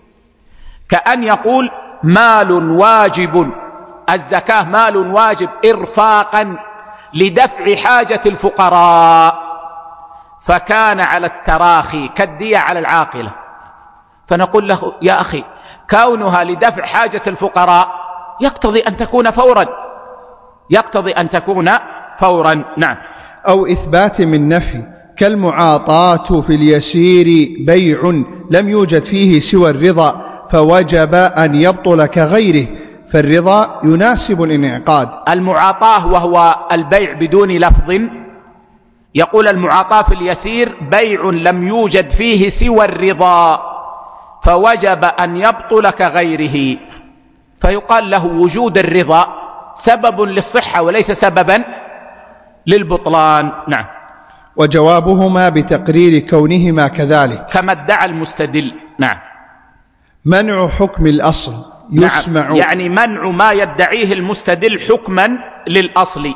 كأن يقول مال واجب، الزكاة مال واجب إرفاقا لدفع حاجة الفقراء فكان على التراخي، كالدية على العاقلة، فنقول له يا أخي كونها لدفع حاجة الفقراء يقتضي أن تكون فورا، يقتضي أن تكون فورا. نعم. أو إثبات من نفي، كالمعاطاة في اليسير بيع لم يوجد فيه سوى الرضا فوجب أن يبطل كغيره، فالرضا يناسب الانعقاد. المعاطاة وهو البيع بدون لفظ، يقول المعاطاة في اليسير بيع لم يوجد فيه سوى الرضا فوجب أن يبطل كغيره، فيقال له وجود الرضا سبب للصحة وليس سببا للبطلان. نعم. وجوابهما بتقرير كونهما كذلك، كما ادعى المستدل. نعم. منع حكم الأصل يسمع. نعم. يعني منع ما يدعيه المستدل حكما للأصل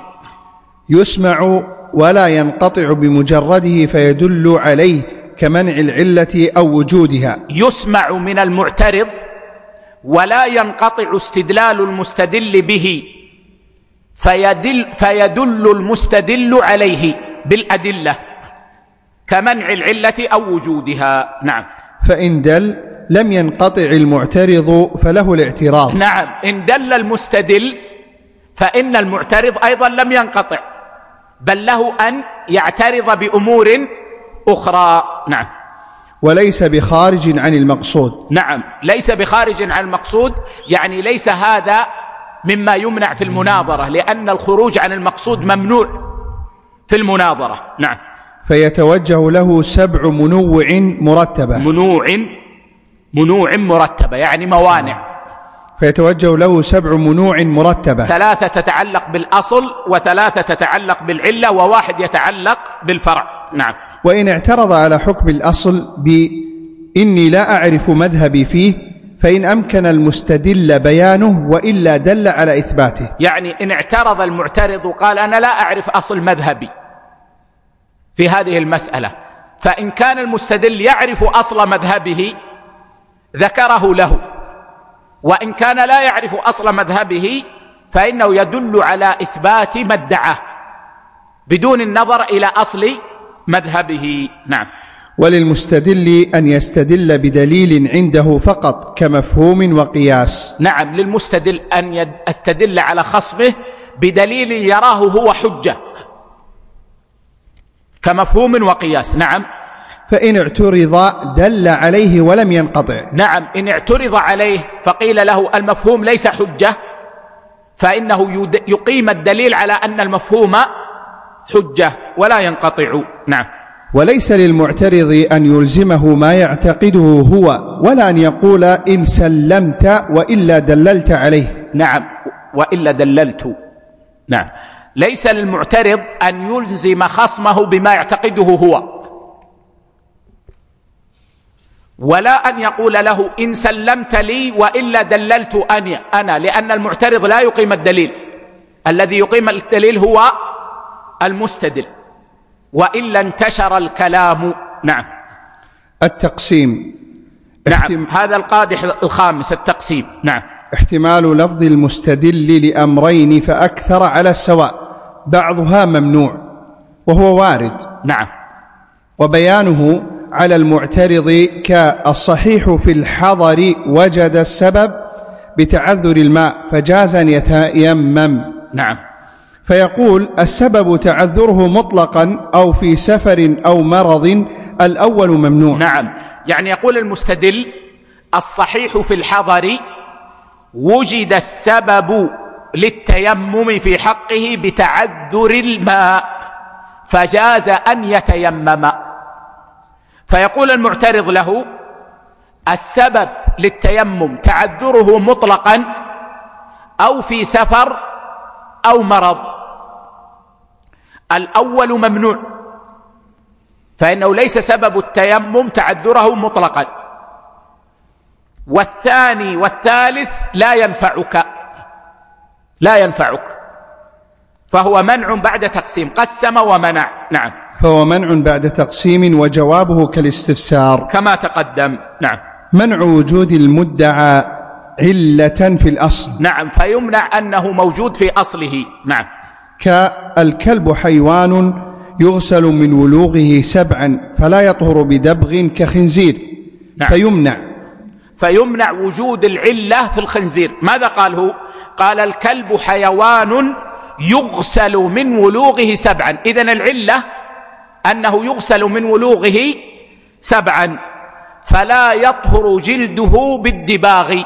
يسمع ولا ينقطع بمجرده فيدل عليه، كمنع العلة أو وجودها. يسمع من المعترض ولا ينقطع استدلال المستدل به فيدل, فيدل المستدل عليه بالأدلة كمنع العلة أو وجودها. نعم. فإن دل لم ينقطع المعترض فله الاعتراض. نعم. إن دل المستدل فإن المعترض أيضا لم ينقطع، بل له أن يعترض بأمور أخرى. نعم. وليس بخارج عن المقصود. نعم، ليس بخارج عن المقصود، يعني ليس هذا مما يمنع في المناظرة، لأن الخروج عن المقصود ممنوع في المناظرة. نعم. فيتوجه له سبع منوع مرتبة. منوع منوع مرتبة يعني موانع. فيتوجه له سبع منوع مرتبة، ثلاثة تتعلق بالأصل وثلاثة تتعلق بالعلة وواحد يتعلق بالفرع. نعم. وإن اعترض على حكم الأصل بإني لا أعرف مذهبي فيه فإن أمكن المستدل بيانه وإلا دل على إثباته. يعني إن اعترض المعترض وقال أنا لا أعرف أصل مذهبي في هذه المسألة، فإن كان المستدل يعرف أصل مذهبه ذكره له، وإن كان لا يعرف أصل مذهبه فإنه يدل على إثبات ما ادعاه بدون النظر إلى أصل مذهبه. نعم. وللمستدل أن يستدل بدليل عنده فقط كمفهوم وقياس. نعم، للمستدل أن يستدل على خصمه بدليل يراه هو حجة كمفهوم وقياس. نعم. فإن اعترض دل عليه ولم ينقطع. نعم. إن اعترض عليه فقيل له المفهوم ليس حجة فإنه يقيم الدليل على أن المفهوم حجة ولا ينقطع. نعم. وليس للمعترض أن يلزمه ما يعتقده هو، ولا أن يقول إن سلمت وإلا دللت عليه. نعم. وإلا دللت. نعم. ليس للمعترض أن يلزم خصمه بما يعتقده هو، ولا أن يقول له إن سلمت لي وإلا دللت أنا أنا لأن المعترض لا يقيم الدليل، الذي يقيم الدليل هو المستدل، وإلا انتشر الكلام. نعم. التقسيم. نعم. هذا القادح الخامس التقسيم. نعم. احتمال لفظ المستدل لأمرين فأكثر على السواء، بعضها ممنوع وهو وارد. نعم. وبيانه على المعترض كالصحيح في الحضر وجد السبب بتعذر الماء فجاز أن يتيمم. نعم. فيقول السبب تعذره مطلقا أو في سفر أو مرض، الأول ممنوع. نعم. يعني يقول المستدل الصحيح في الحضر وجد السبب للتيمم في حقه بتعذر الماء فجاز أن يتيمم، فيقول المعترض له السبب للتيمم تعذره مطلقا أو في سفر أو مرض. الأول ممنوع، فإنه ليس سبب التيمم تعذره مطلقا. والثاني والثالث لا ينفعك لا ينفعك فهو منع بعد تقسيم، قسم ومنع. نعم، فهو منع بعد تقسيم، وجوابه كالاستفسار كما تقدم. نعم. منع وجود المدعى علة في الأصل. نعم، فيمنع أنه موجود في أصله. نعم، كالكلب حيوان يغسل من ولوغه سبعا فلا يطهر بدبغ كخنزير. نعم. فيمنع فيمنع وجود العلة في الخنزير. ماذا قال هو؟ قال الكلب حيوان يغسل من ولوغه سبعا، إذن العلة أنه يغسل من ولوغه سبعا، فلا يطهر جلده بالدباغ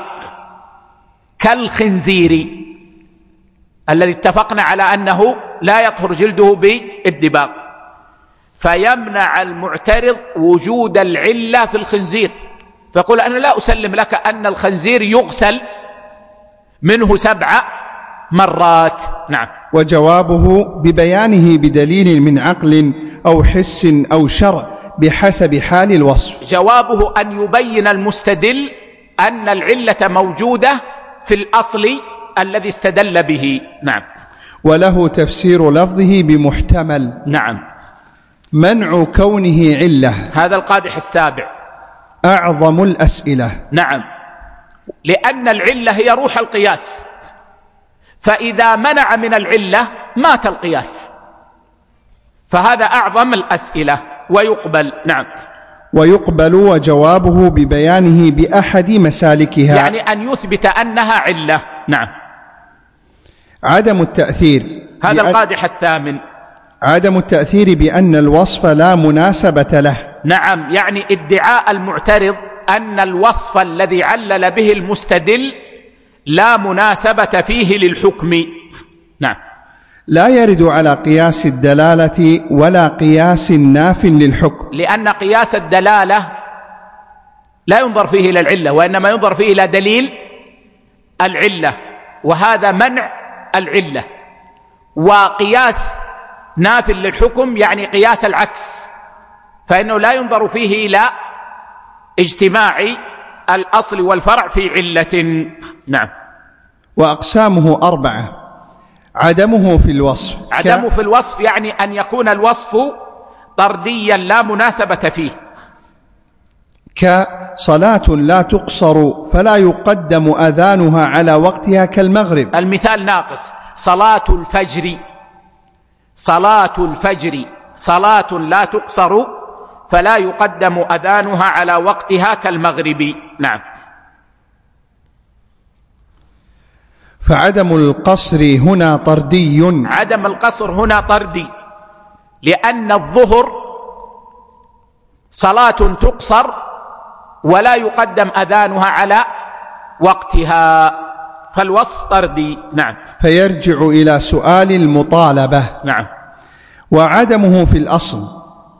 كالخنزير الذي اتفقنا على أنه لا يطهر جلده بالدباغ. فيمنع المعترض وجود العلة في الخنزير، فيقول أنا لا أسلم لك أن الخنزير يغسل منه سبع مرات. نعم. وجوابه ببيانه بدليل من عقل أو حس أو شرع بحسب حال الوصف. جوابه أن يبين المستدل أن العلة موجودة في الأصل الذي استدل به. نعم. وله تفسير لفظه بمحتمل. نعم. منع كونه علة، هذا القادح السابع، أعظم الأسئلة. نعم، لأن العلة هي روح القياس، فإذا منع من العلة مات القياس، فهذا أعظم الأسئلة ويقبل. نعم. ويقبل، وجوابه ببيانه بأحد مسالكها، يعني أن يثبت أنها علة. نعم. عدم التأثير، هذا القادح الثامن، عدم التأثير بأن الوصف لا مناسبة له. نعم، يعني ادعاء المعترض أن الوصف الذي علل به المستدل لا مناسبة فيه للحكم. نعم. لا يرد على قياس الدلالة ولا قياس ناف للحكم، لأن قياس الدلالة لا ينظر فيه إلى العلة، وإنما ينظر فيه إلى دليل العلة، وهذا منع العلة. وقياس ناف للحكم يعني قياس العكس، فإنه لا ينظر فيه إلى اجتماع الأصل والفرع في علة. نعم. وأقسامه أربعة. عدمه في الوصف، عدمه في الوصف يعني أن يكون الوصف طرديا لا مناسبة فيه، كصلاة لا تقصر فلا يقدم أذانها على وقتها كالمغرب. المثال ناقص. صلاة الفجر، صلاة الفجر صلاة لا تقصر فلا يقدم أذانها على وقتها كالمغرب. نعم. فعدم القصر هنا طردي. عدم القصر هنا طردي، لأن الظهر صلاة تقصر ولا يقدم أذانها على وقتها، فالوصف طردي. نعم. فيرجع إلى سؤال المطالبة. نعم. وعدمه في الأصل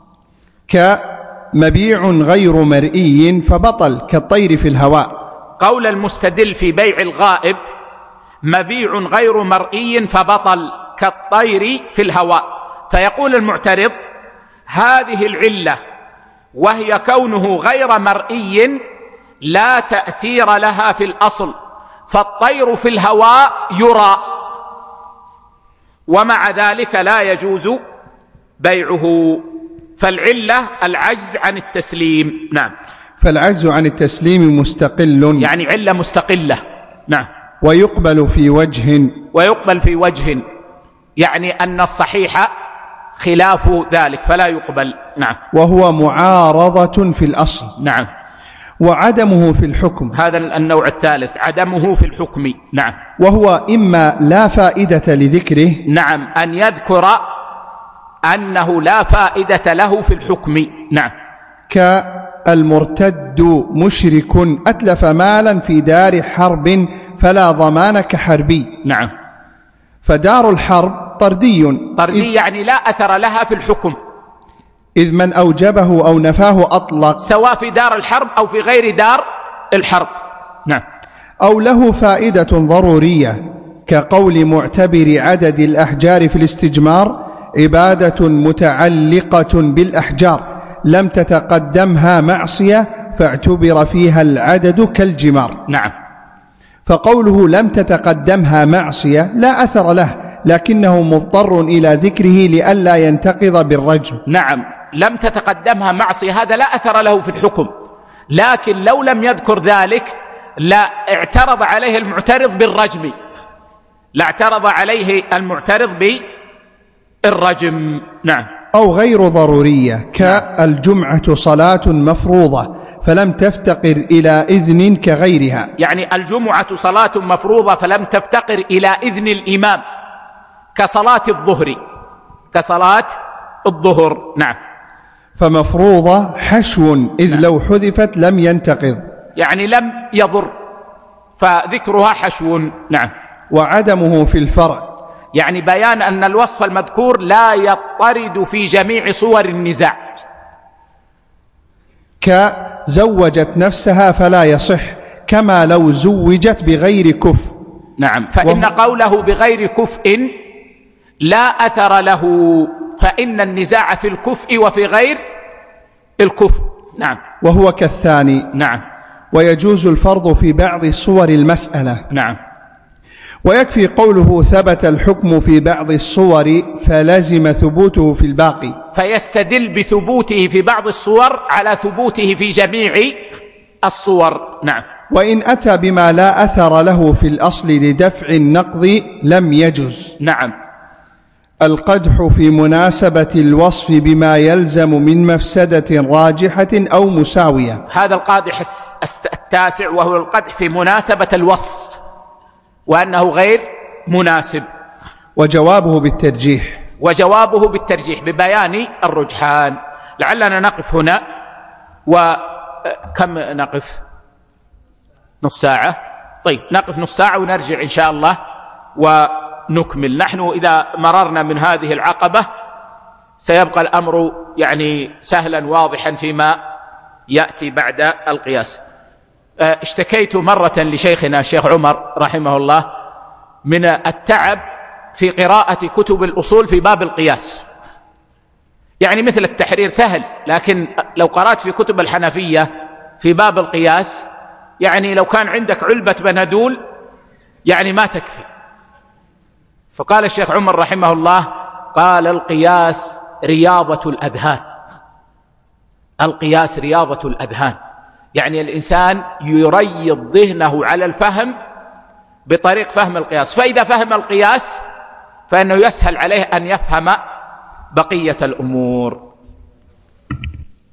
كمبيع غير مرئي فبطل كالطير في الهواء. قول المستدل في بيع الغائب مبيع غير مرئي فبطل كالطير في الهواء، فيقول المعترض هذه العلة وهي كونه غير مرئي لا تأثير لها في الأصل، فالطير في الهواء يرى، ومع ذلك لا يجوز بيعه، فالعلة العجز عن التسليم. نعم. فالعجز عن التسليم مستقل، يعني علة مستقلة. نعم. ويقبل في وجه، ويقبل في وجه يعني أن الصحيح خلاف ذلك فلا يقبل. نعم. وهو معارضة في الأصل. نعم. وعدمه في الحكم، هذا النوع الثالث، عدمه في الحكم. نعم. وهو إما لا فائدة لذكره، نعم، أن يذكر أنه لا فائدة له في الحكم. نعم. كالمرتد مشرك أتلف مالا في دار حرب فلا ضمان كحربي. نعم. فدار الحرب طردي، طردي يعني لا أثر لها في الحكم، إذ من أوجبه أو نفاه أطلق، سواء في دار الحرب أو في غير دار الحرب. نعم. أو له فائدة ضرورية كقول معتبر عدد الأحجار في الاستجمار عبادة متعلقة بالأحجار لم تتقدمها معصية فاعتبر فيها العدد كالجمار. نعم. فقوله لم تتقدمها معصية لا أثر له، لكنه مضطر إلى ذكره لئلا ينتقض بالرجم. نعم، لم تتقدمها معصية هذا لا أثر له في الحكم، لكن لو لم يذكر ذلك لا اعترض عليه المعترض بالرجم، لا اعترض عليه المعترض بالرجم. نعم. أو غير ضرورية كالجمعة صلاة مفروضة فلم تفتقر إلى إذن كغيرها، يعني الجمعة صلاة مفروضة فلم تفتقر إلى إذن الإمام كصلاة الظهر، كصلاة الظهر. نعم. فمفروضة حشو إذ نعم. لو حذفت لم ينتقض، يعني لم يضر فذكرها حشو. نعم. وعدمه في الفرع، يعني بيان أن الوصف المذكور لا يضطرد في جميع صور النزاع، كزوجت نفسها فلا يصح كما لو زوجت بغير كفء. نعم. فإن وهو... قوله بغير كفء لا أثر له، فإن النزاع في الكفء وفي غير الكفء. نعم. وهو كالثاني. نعم. ويجوز الفرض في بعض صور المسألة. نعم. ويكفي قوله ثبت الحكم في بعض الصور فلزم ثبوته في الباقي، فيستدل بثبوته في بعض الصور على ثبوته في جميع الصور. نعم. وإن أتى بما لا أثر له في الأصل لدفع النقض لم يجز. نعم. القدح في مناسبة الوصف بما يلزم من مفسدة راجحة أو مساوية، هذا القادح التاسع، وهو القدح في مناسبة الوصف وأنه غير مناسب. وجوابه بالترجيح، وجوابه بالترجيح ببيان الرجحان. لعلنا نقف هنا، وكم نقف؟ نص ساعة. طيب نقف نص ساعة ونرجع إن شاء الله ونكمل. نحن إذا مررنا من هذه العقبة سيبقى الأمر يعني سهلا واضحا فيما يأتي بعد القياس. اشتكيت مرة لشيخنا الشيخ عمر رحمه الله من التعب في قراءة كتب الأصول في باب القياس، يعني مثل التحرير سهل، لكن لو قرأت في كتب الحنفية في باب القياس يعني لو كان عندك علبة بنادول يعني ما تكفي. فقال الشيخ عمر رحمه الله قال القياس رياضة الأذهان، القياس رياضة الأذهان، يعني الإنسان يريض ذهنه على الفهم بطريق فهم القياس، فإذا فهم القياس فإنه يسهل عليه أن يفهم بقية الأمور.